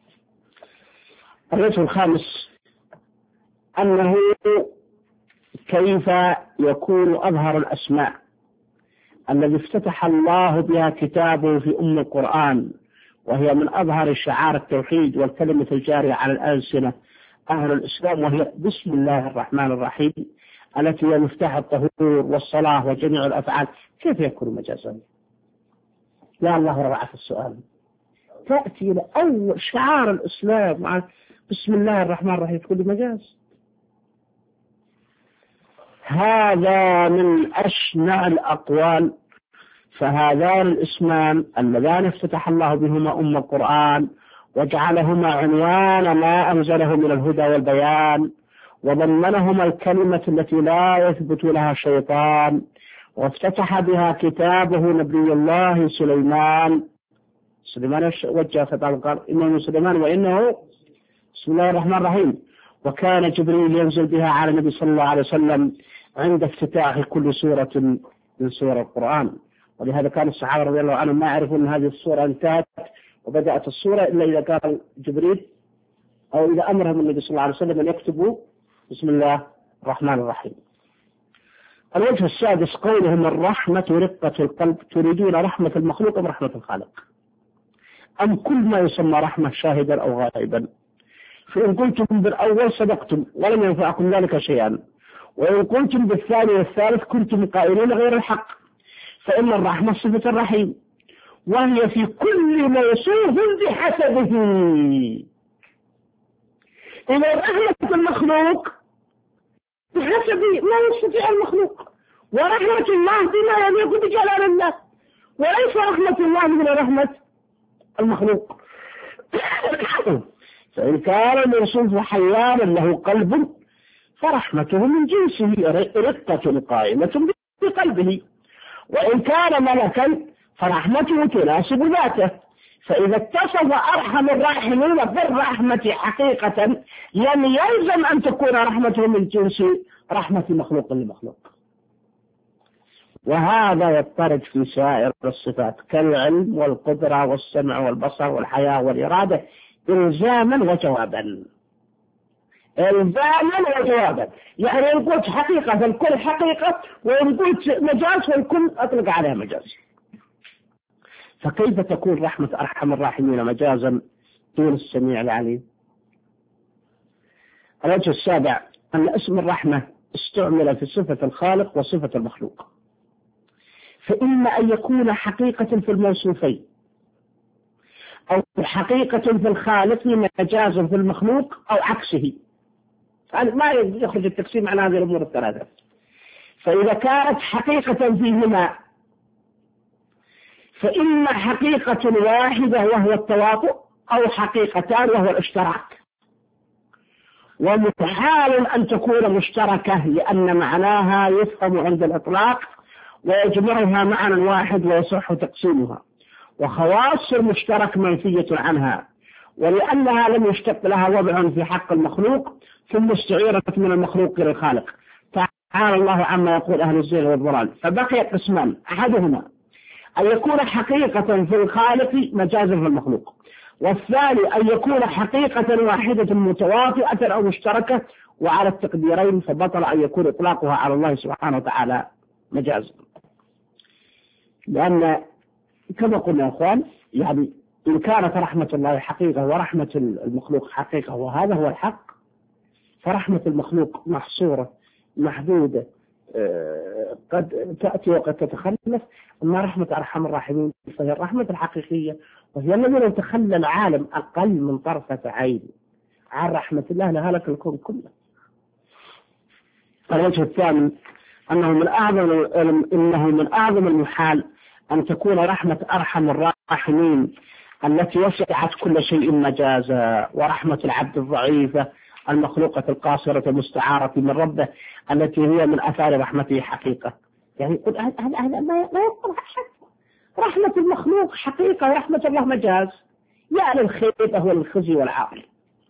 الوجه الخامس أنه كيف يكون أظهر الأسماء الذي افتتح الله بها كتابه في أم القرآن، وهي من أظهر شعار التوحيد والكلمة الجارية على الألسنة أهل الإسلام، وهي بسم الله الرحمن الرحيم التي هي مفتاح الطهور والصلاة وجميع الأفعال. كيف يكون مجازا؟ يا الله روعة السؤال. تأتي لأول شعار الإسلام مع بسم الله الرحمن الرحيم تقول مجاز؟ هذا من أشنع الأقوال. فهذان الاسمان اللذان افتتح الله بهما أم القرآن وجعلهما عنوان ما أنزله من الهدى والبيان، وضمنهما الكلمة التي لا يثبت لها شيطان، وافتتح بها كتابه نبي الله سليمان. سليمان وجه خطاب قال إنه سليمان وإنه بسم الله الرحمن الرحيم. وكان جبريل ينزل بها على النبي صلى الله عليه وسلم عند افتتاح كل سورة من سور القرآن. ولهذا كان الصحابة رضي الله عنهم ما يعرفون أن هذه السورة انتهت وبدأت السورة إلا إذا قال جبريل أو إذا أمرهم النبي صلى الله عليه وسلم أن يكتبوا بسم الله الرحمن الرحيم. الوجه السادس قولهم الرحمة رقة القلب، تريدون رحمة المخلوق أم رحمة الخالق؟ أم كل ما يسمى رحمة شاهدا أو غائبا؟ فإن قلتم بالأول صدقتم ولم ينفعكم ذلك شيئا، وإن قلتم بالثاني والثالث كنتم قائلين غير الحق، فإن الرحمة صفة الرحيم وهي في كل موصوف بحسبه. إذا رحمة المخلوق بحسب ما يستطيع المخلوق، ورحمة الله بما يليق بجلال الله، وليس رحمة الله من رحمة المخلوق. فإن كان الموصوف حيوانا له قلب فرحمته من جنسه رقة قائمة بقلبه، وإن كان ملكا فرحمته تناسب ذاته. فإذا اتصف أرحم الراحمين بالرحمة حقيقة لم يلزم أن تكون رحمته من جنس رحمة مخلوق لمخلوق. وهذا يضطرد في سائر الصفات كالعلم والقدرة والسمع والبصر والحياة والإرادة إلزاما وجوابا. إلزاما وجوابا، يعني إن قلت حقيقة فالكل حقيقة، وإن قلت مجاز فالكل أطلق عليها مجاز. فكيف تكون رحمة أرحم الراحمين مجازا دون السميع العليم؟ الوجه السابع أن اسم الرحمة استعمل في صفة الخالق وصفة المخلوق، فإما أن يكون حقيقة في الموصوفين، أو حقيقة في الخالق مجازا في المخلوق، أو عكسه. ما يخرج التقسيم عن هذه الأمور الثلاثة. فإذا كانت حقيقة فيهما فإما حقيقة واحدة وهو التواطؤ، أو حقيقتان وهو الاشتراك، ومحال أن تكون مشتركة لأن معناها يفهم عند الإطلاق ويجمعها معنى واحد ويصح تقسيمها، وخواص المشترك منفية عنها، ولأنها لم يشتق لها وضع في حق المخلوق ثم استعيرت من المخلوق إلى الخالق، تعالى الله عما يقول أهل الزيغ والضلال. فبقي قسمان: أحدهما أن يكون حقيقة في الخالق مجازا في المخلوق، والثاني أن يكون حقيقة واحدة متواطئة أو مشتركة، وعلى التقديرين فبطل أن يكون إطلاقها على الله سبحانه وتعالى مجازا. لأن كما قلنا يا أخوان، يعني إن كانت رحمة الله حقيقة ورحمة المخلوق حقيقة وهذا هو الحق، فرحمة المخلوق محصورة محدودة قد تأتي وقد تتخلف. أما رحمة أرحم الراحمين فهي الرحمة الحقيقية، وهي الذي لو تخلى العالم أقل من طرفة عين عن رحمة الله لهلك الكون كله. الوجه الثامن أنه من أعظم إنه من أعظم المحال أن تكون رحمة أرحم الراحمين التي وسعت كل شيء مجازا، ورحمة العبد الضعيفة المخلوقة القاصرة المستعارة من ربه التي هي من أثار رحمته حقيقة. يعني يقول هذا ما يقول رحمة المخلوق حقيقة ورحمة الله مجاز، يا للخيبة والخزي والعار.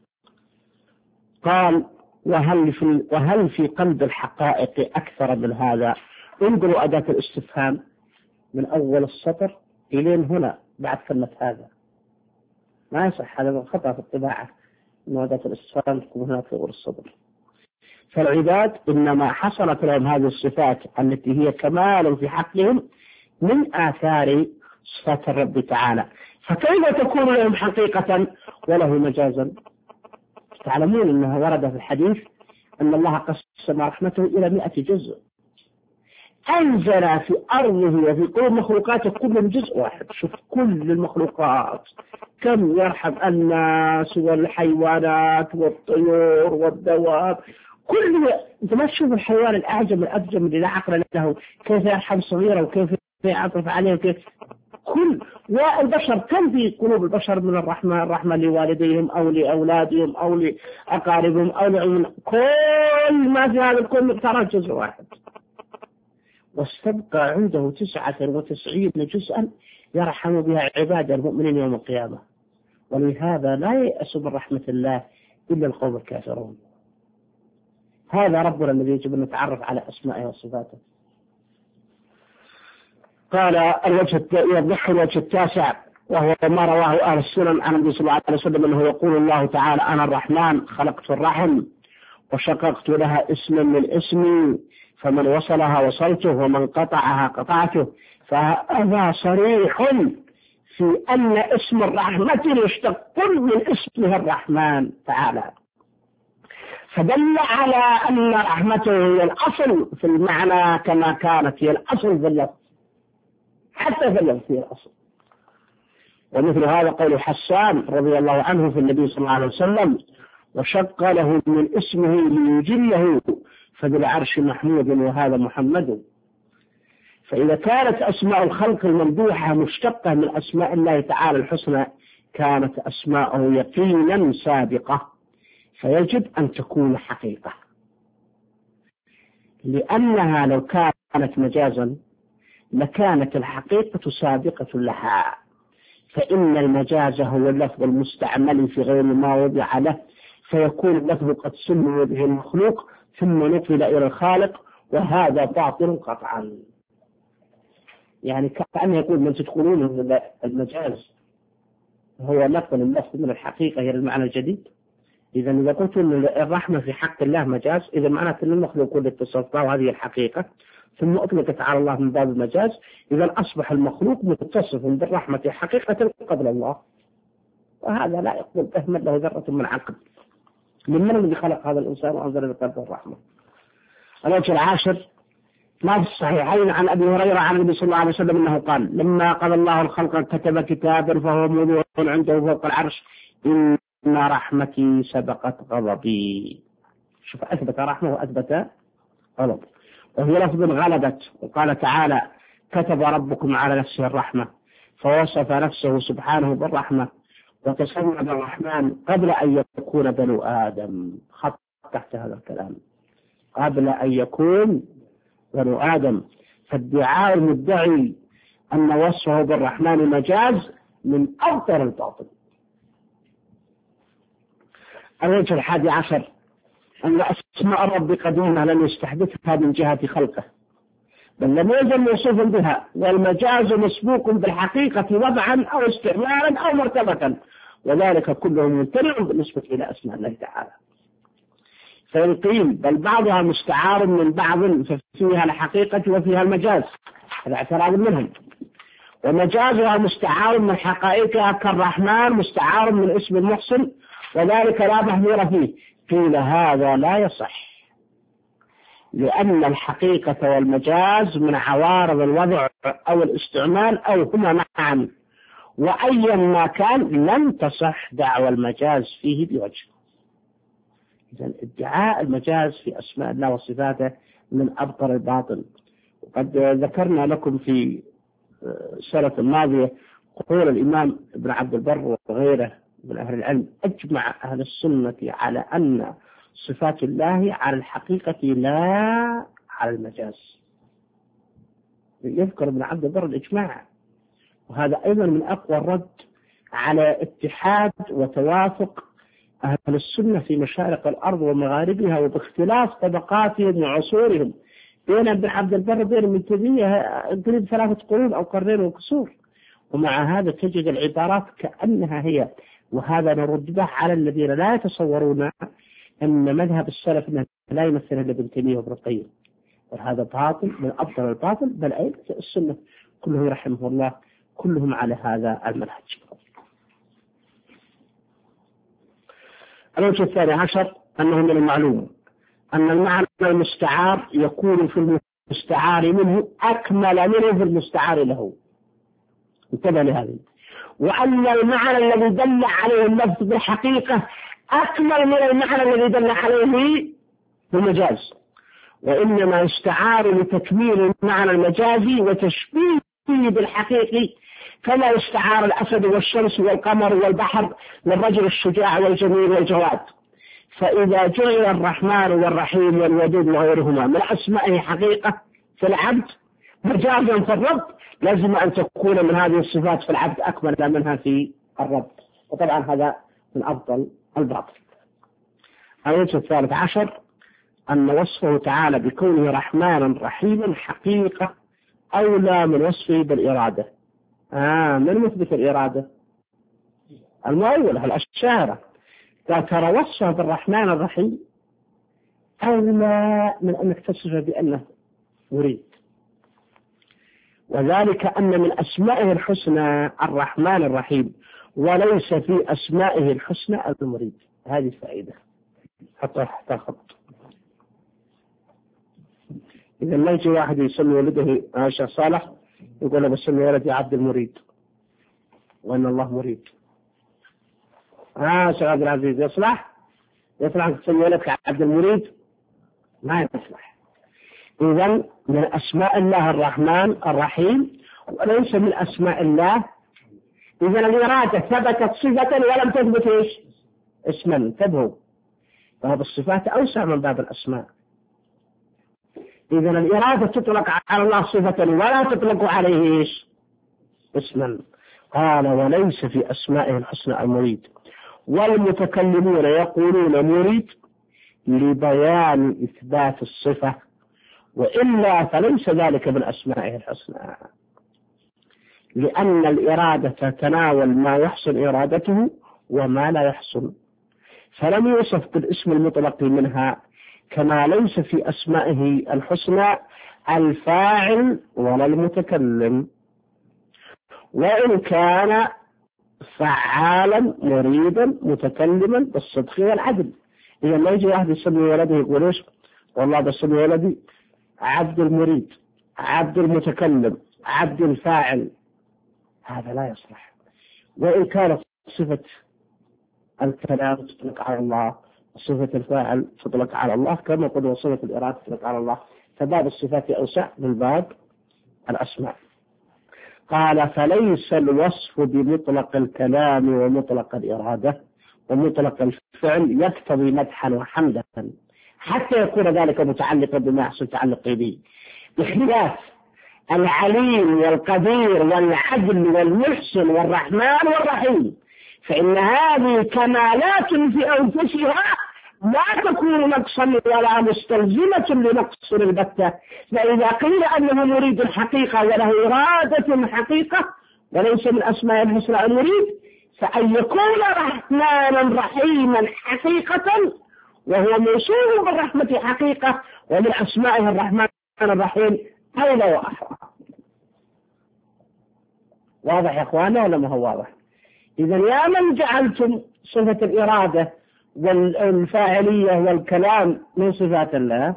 قال: وهل في, وهل في قلب الحقائق أكثر من هذا؟ انظروا أداة الاستفهام من أول السطر إلين هنا بعد كلمة هذا. ما يصح، هذا من خطأ في الطباعة إن أداة الاستفهام تكون هنا في أول السطر. فالعباد إنما حصلت لهم هذه الصفات التي هي كمال في حقهم من آثار صفات الرب تعالى، فكيف تكون لهم حقيقة وله مجازا؟ تعلمون أنه ورد في الحديث أن الله قسم رحمته إلى مئة جزء، أنزل في أرضه وفي قلوب مخلوقاته كلهم جزء واحد. شوف كل المخلوقات كم يرحم الناس والحيوانات والطيور والدواب، كل أنت ما تشوف الحيوان الأعجم الأبجم اللي لا عقل له كيف يرحم صغيرة وكيف يعطف عليه وكيف كل والبشر كم في قلوب البشر من الرحمة الرحمة لوالديهم أو لأولادهم أو لأقاربهم أو لعموم، كل ما في هذا الكل ترى جزء واحد، واستبقى عنده تسعة وتسعين جزءا يرحم بها عباد المؤمنين يوم القيامة. ولهذا لا يأس من رحمة الله إلا القوم الكافرون. هذا ربنا الذي يجب أن نتعرف على أسمائه وصفاته. قال الوجه يوضح الوجه التاسع، وهو ما رواه أهل السنن عن النبي صلى الله عليه وسلم أنه يقول الله تعالى: أنا الرحمن خلقت الرحم وشققت لها اسما من اسمي، فمن وصلها وصلته ومن قطعها قطعته. فهذا صريح في أن اسم الرحمة يشتق من اسمه الرحمن تعالى، فدل على أن رحمته هي الأصل في المعنى كما كانت هي الأصل في اللفظ، حتى في اللفظ هي الأصل. ومثل هذا قول حسان رضي الله عنه في النبي صلى الله عليه وسلم: وشق له من اسمه ليجله فبالعرش محمود وهذا محمد. فإذا كانت أسماء الخلق الممدوحة مشتقة من أسماء الله تعالى الحسنى كانت أسماءه يقينا سابقة، فيجب أن تكون حقيقة، لأنها لو كانت مجازا لكانت الحقيقة سابقة لها، فإن المجاز هو اللفظ المستعمل في غير ما وضع له، فيكون اللفظ قد سمي به المخلوق ثم نقل إلى الخالق، وهذا باطل قطعا. يعني كأنه يقول من تدخلون المجاز هو نقل اللفظ من الحقيقة إلى المعنى الجديد، إذا إذا قلت أن الرحمة في حق الله مجاز، إذا معناته أن المخلوق كله اتصف به وهذه الحقيقة، ثم أطلقت على الله من باب المجاز، إذا أصبح المخلوق متصف بالرحمة حقيقة قبل الله، وهذا لا يقبل فهم له ذرة من عقل. من الذي خلق هذا الإنسان وأنزل بقلبه الرحمة؟ الوجه العاشر ما في الصحيحين عن أبي هريرة عن النبي صلى الله عليه وسلم أنه قال: لما قضى الله الخلق كتب كتابا فهو موضوع عنده فوق العرش: إن رحمتي سبقت غضبي. شوف، أثبت رحمة وأثبت غضب، وهي لفظ غلبت. وقال تعالى: كتب ربكم على نفسه الرحمة، فوصف نفسه سبحانه بالرحمة، وتسمى بالرحمن قبل أن يكون بنو آدم. خط تحت هذا الكلام: قبل أن يكون بنو آدم. فادعاء المدعي أن وصفه بالرحمن مجاز من أبطل الباطل. الوجه الحادي عشر أن أسماء الرب قديمة لم يستحدثها من جهة خلقه، بل لم يزل موصوفا بها، والمجاز مسبوق بالحقيقة وضعا أو استعمالا أو مرتبة، وذلك كله ممتنع بالنسبة إلى أسماء الله تعالى. فإن قيل بل بعضها مستعار من بعض ففيها الحقيقة وفيها المجاز، هذا اعتراض منهم. ومجازها مستعار من حقائقها كالرحمن مستعار من اسم المحسن، وذلك لا محذور فيه. قيل هذا لا يصح، لأن الحقيقة والمجاز من عوارض الوضع أو الاستعمال أو هما معا، وأيا ما كان لم تصح دعوى المجاز فيه بوجه. إذن ادعاء المجاز في أسماء الله وصفاته من أبطل الباطل. وقد ذكرنا لكم في السنة الماضية قول الإمام ابن عبد البر وغيره من أهل العلم: أجمع أهل السنة على أن صفات الله على الحقيقة لا على المجاز. يذكر ابن عبد البر الإجماع، وهذا أيضا من أقوى الرد على اتحاد وتوافق أهل السنة في مشارق الأرض ومغاربها، وباختلاف طبقاتهم وعصورهم. بين ابن عبد البر بين من تبيه قريب ثلاثة قرون أو قرنين وكسور، ومع هذا تجد العبارات كأنها هي. وهذا نرد به على الذين لا يتصورون أن مذهب السلف لا يمثل إلا ابن تيمية وابن القيم، وهذا باطل من أبطل الباطل. بل أئمة السنة كلهم رحمه الله كلهم على هذا المنهج. الوجه الثاني عشر أنه من المعلوم أن المعنى المستعار يكون في المستعار منه أكمل منه في المستعار له. انتبه لهذه. وأن المعنى الذي دل عليه اللفظ بالحقيقة أكمل من المعنى الذي دل عليه بالمجاز، وإنما يستعار لتكميل المعنى المجازي وتشبيه بالحقيقي، كما يستعار الأسد والشمس والقمر والبحر للرجل الشجاع والجميل والجواد. فإذا جعل الرحمن والرحيم والودود وغيرهما من أسمائه حقيقة في العبد مجازا في الرب، لازم أن تكون من هذه الصفات في العبد أكمل منها في الرب، وطبعا هذا من أفضل الباطل. الوجه الثالث عشر أن وصفه تعالى بكونه رحمانا رحيما حقيقة أولى من وصفه بالإرادة. آه من مثبت الإرادة؟ المؤولة الأشاعرة. ترى وصفه بالرحمن الرحيم أولى من أنك تصف بأنه مريد، وذلك أن من أسمائه الحسنى الرحمن الرحيم، وليس في أسمائه الحسنى المريد. هذه فائدة حتى تحت خط. إذا ما يجي واحد يسمي ولده الشيخ صالح يقول له بسمي ولدي عبد المريد، وأن الله مريد. آه شيخ عبد العزيز يصلح؟ يصلح تسمي ولدك عبد المريد؟ ما يصلح. إذا من أسماء الله الرحمن الرحيم، وليس من أسماء الله. إذا الإرادة ثبتت صفة ولم تثبت إيش؟ اسما. انتبهوا، فهذه الصفات أوسع من باب الأسماء. إذا الإرادة تطلق على الله صفة ولا تطلق عليه إيش؟ اسما. قال وليس في أسمائه الحسنى المريد. والمتكلمون يقولون مريد لبيان إثبات الصفة، وإلا فليس ذلك من أسمائه الحسنى، لأن الإرادة تتناول ما يحسن إرادته وما لا يحسن. فلم يوصف بالاسم المطلق منها، كما ليس في أسمائه الحسنى الفاعل ولا المتكلم، وإن كان فعالا مريدا متكلما بالصدق والعدل. إذا ما يجي واحد يسمي ولده يقول إيش؟ والله بسمي ولدي عبد المريد، عبد المتكلم، عبد الفاعل، هذا لا يصلح. وإن كانت صفة الكلام تطلق على الله، صفة الفاعل تطلق على الله، كما قلنا صفة الإرادة تطلق على الله، فباب الصفات أوسع من باب الأسماء. قال فليس الوصف بمطلق الكلام ومطلق الإرادة ومطلق الفعل يقتضي مدحا وحمدا حتى يكون ذلك متعلقا بما يحصل تعلق به، بخلاف العليم والقدير والعدل والمحسن والرحمن والرحيم، فإن هذه كمالات في أنفسها لا تكون نقصا ولا مستلزمة لنقص البتة. فإذا قيل أنه مريد الحقيقة وله إرادة حقيقة وليس من أسماء الحسنى المريد، فأن يكون رحمانا رحيما حقيقة وهو موصوف بالرحمة حقيقة ومن أسمائه الرحمن الرحيم أولى وأحرى. واضح يا أخوانا ولا ما هو واضح؟ إذا يا من جعلتم صفة الإرادة والفاعلية والكلام من صفات الله،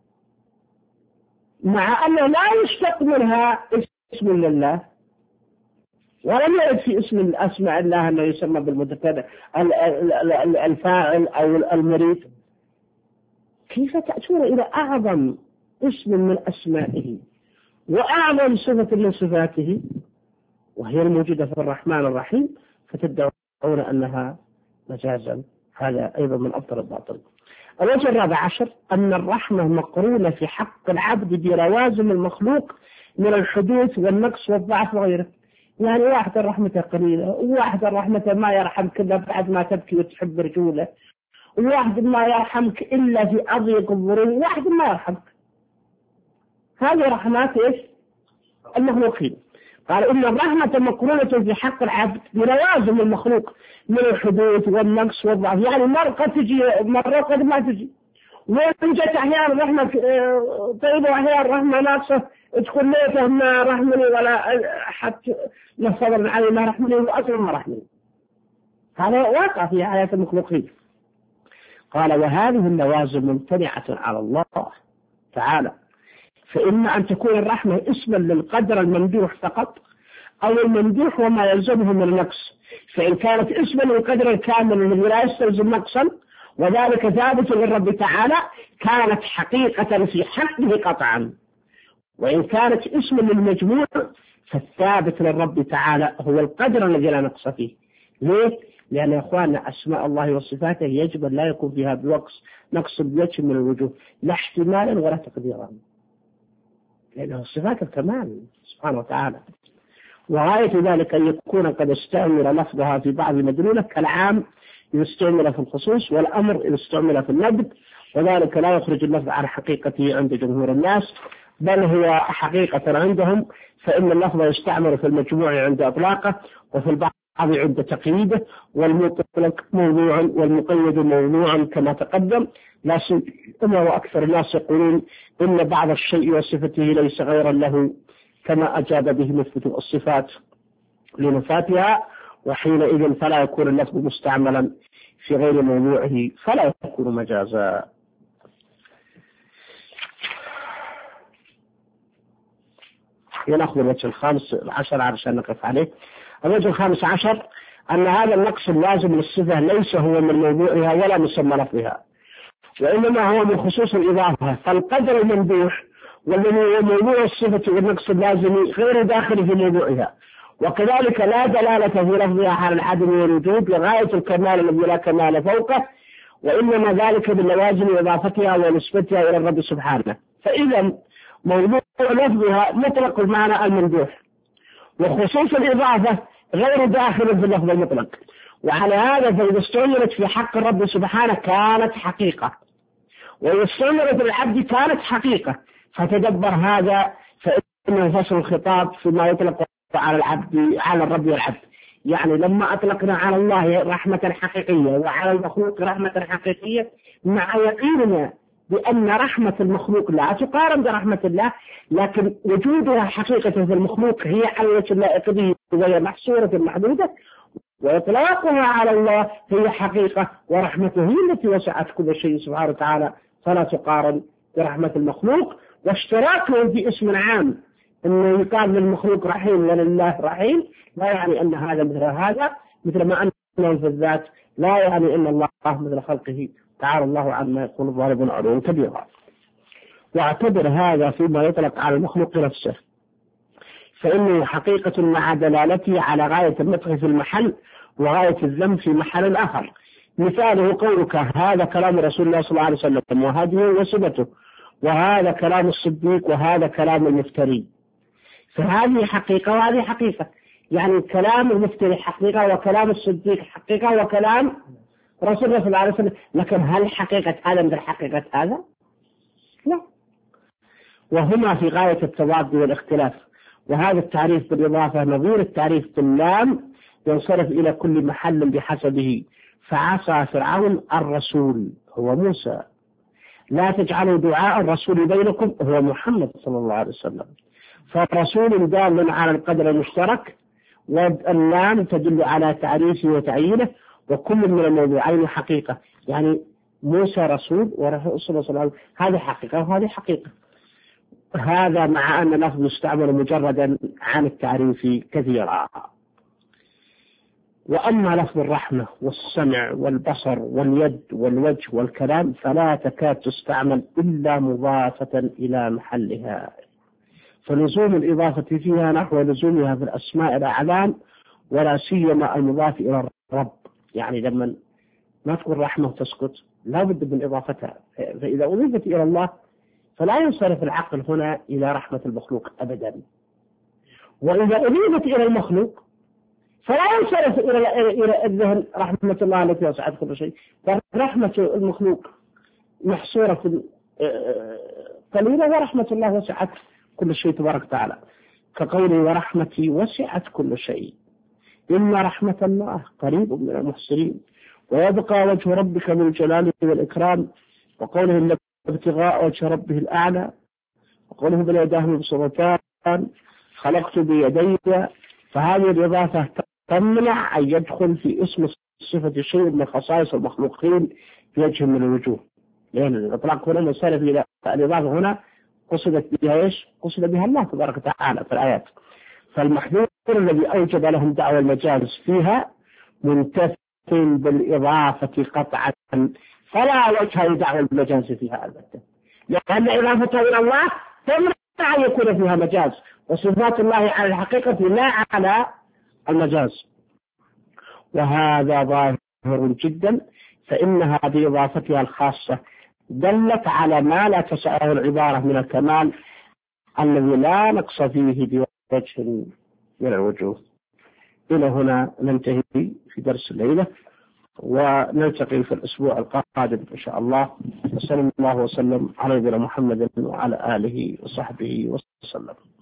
مع أنه لا يشتق منها اسم لله، ولم يرد في اسم الأسماء الله أنه يسمى بالمتكلم الفاعل أو المريد، كيف تأتون إلى أعظم اسم من أسمائه وأعظم صفة من صفاته وهي الموجودة في الرحمن الرحيم فتدعون أنها مجازا؟ هذا أيضا من أفضل الباطل. الوجه الرابع عشر أن الرحمة مقرونة في حق العبد بلوازم المخلوق من الحدوث والنقص والضعف وغيره. يعني واحد رحمته قليلة، وواحد رحمته ما يرحمك إلا بعد ما تبكي وتحب رجوله، وواحد ما يرحمك إلا في أضيق الظروف، وواحد ما يرحمك. هذه رحمات إيش؟ المخلوقين. قال إن الرحمة مقرونة في حق العبد بلوازم المخلوق من الحدوث والنقص والضعف. يعني مرة قد تجي مرة قد ما تجي، وإن جت أحيانا رحمة طيبة وأحيانا رحمة ناقصة تقول ليته ما رحمني ولا حتى نصبر علي ما رحمني وأصلا ما رحمني. هذا واقع في حياة المخلوقين. قال وهذه اللوازم ممتنعة على الله تعالى، فإما أن تكون الرحمة اسما للقدر الممدوح فقط، أو الممدوح وما يلزمه من النقص. فإن كانت اسما للقدر الكامل الذي لا يستلزم نقصا وذلك ثابت للرب تعالى كانت حقيقة في حقه قطعا. وإن كانت اسما للمجموع فالثابت للرب تعالى هو القدر الذي لا نقص فيه. ليه؟ لأن يا أخواننا أسماء الله وصفاته يجب أن لا يكون فيها بوقص نقص بوجه من الوجوه، لا احتمالا ولا تقديرا، لأنه صفات الكمال سبحانه وتعالى. وغاية ذلك أن يكون قد استعمل لفظها في بعض مدلولة كالعام إذا استعمل في الخصوص، والأمر إذا استعمل في الندب، وذلك لا يخرج اللفظ عن حقيقته عند جمهور الناس، بل هو حقيقة عندهم، فإن اللفظ يستعمل في المجموع عند إطلاقه وفي البعض عند تقييده، والمطلق موضوع والمقيد موضوع كما تقدم. لا سيما وأكثر الناس يقولون إن بعض الشيء وصفته ليس غيرا له، كما أجاب به مثبت الصفات لنفاتها، وحينئذ فلا يكون اللفظ مستعملا في غير موضوعه فلا يكون مجازا. نأخذ الوجه الخامس عشر علشان نقف عليه. الوجه الخامس عشر أن هذا النقص اللازم للصفة ليس هو من موضوعها ولا مسمى لفظها، وإنما هو من خصوص الإضافة، فالقدر الممدوح والذي هو موضوع الصفة والنقص اللازم غير داخل في موضوعها، وكذلك لا دلالة في لفظها على العدم والوجود لغاية الكمال الذي لا كمال فوقه، وإنما ذلك باللوازم إضافتها ونسبتها إلى الرب سبحانه. فإذا موضوع لفظها مطلق المعنى الممدوح، وخصوص الإضافة غير داخل في اللفظ المطلق، وعلى هذا فإذا استعملت في حق الرب سبحانه كانت حقيقة، وإذا استعملت العبد كانت حقيقة. فتدبر هذا، فإنه فصل الخطاب فيما يطلق على العبد على الرب والعبد. يعني لما أطلقنا على الله رحمة حقيقية وعلى المخلوق رحمة حقيقية مع يقيننا بأن رحمة المخلوق لا تقارن برحمة الله، لكن وجودها حقيقة في المخلوق هي على وجه اللائق به وهي محصورة محدودة، وإطلاقها على الله هي حقيقة، ورحمته هي التي وسعت كل شيء سبحانه وتعالى فلا تقارن برحمة المخلوق. واشتراكه في اسم عام أنه يقال للمخلوق رحيم ولله رحيم لا يعني أن هذا مثل هذا، مثل ما أنه في الذات لا يعني أن الله مثل خلقه تعالى الله عما يقول الظالمون علوا كبيرا. واعتبر هذا فيما يطلق على المخلوق نفسه، فإنه حقيقة مع دلالته على غاية المدح في المحل وغاية الذم في محل آخر. مثاله قولك هذا كلام رسول الله صلى الله عليه وسلم وهديه وسنته، وهذا كلام الصديق وهذا كلام المفتري، فهذه حقيقة وهذه حقيقة، يعني كلام المفتري حقيقة وكلام الصديق حقيقة وكلام رسول الله صلى الله عليه وسلم، لكن هل حقيقة هذا مثل حقيقة هذا؟ لا. وهما في غاية التضاد والاختلاف، وهذا التعريف بالإضافة نظير التعريف باللام ينصرف إلى كل محل بحسبه. فعصى فرعون الرسول هو موسى، لا تجعلوا دعاء الرسول بينكم هو محمد صلى الله عليه وسلم، فالرسول دال على القدر المشترك، واللام تدل على تعريفه وتعيينه، وكل من الموضوعين حقيقة، يعني موسى رسول ورسول صلى الله عليه وسلم هذه حقيقة وهذه حقيقة. هذا مع أن لفظ مستعمل مجردا عن التعريف كثيرا. وأما لفظ الرحمة والسمع والبصر واليد والوجه والكلام فلا تكاد تستعمل إلا مضافة إلى محلها، فلزوم الإضافة فيها نحو لزومها في الأسماء الأعلام، ولا سيما المضاف إلى الرب. يعني لما ما تقول رحمة تسكت لا بد من إضافتها، فإذا أضيفت إلى الله فلا ينصرف العقل هنا إلى رحمة المخلوق أبدا، وإذا أضيفت إلى المخلوق فلا ينصرف إلى إلى الذهن رحمة الله التي وسعت كل شيء، فرحمة المخلوق محصورة قليلة ورحمة الله وسعت كل شيء تبارك وتعالى، كقوله ورحمتي وسعت كل شيء، إن رحمة الله قريب من المحسنين، ويبقى وجه ربك من الجلال والإكرام، وقوله إن ابتغاء وجه ربه الأعلى، وقوله بل يداه مبسوطتان خلقت بيدي. فهذه الإضافة تمنع أن يدخل في اسم صفة شيء من خصائص المخلوقين في وجه من الوجوه، لأن الإطلاق هنا مسألة إلى الإضافة هنا قصدت بها إيش؟ قصد بها الله تبارك وتعالى في الآيات. فالمحذور الذي أوجب لهم دعوى المجاز فيها منتف بالإضافة قطعا، فلا وجه لدعوى المجاز فيها البتة، لأن إضافة إلى الله تمنع أن يكون فيها مجاز، وصفات الله على الحقيقة لا على المجاز. وهذا ظاهر جدا، فإنها بإضافتها الخاصة دلت على ما لا تسعه العبارة من الكمال الذي لا نقص فيه بوجه من الوجوه. إلى هنا ننتهي في درس الليلة، ونلتقي في الأسبوع القادم إن شاء الله. وصلى الله وسلم على نبينا محمد وعلى آله وصحبه وسلم.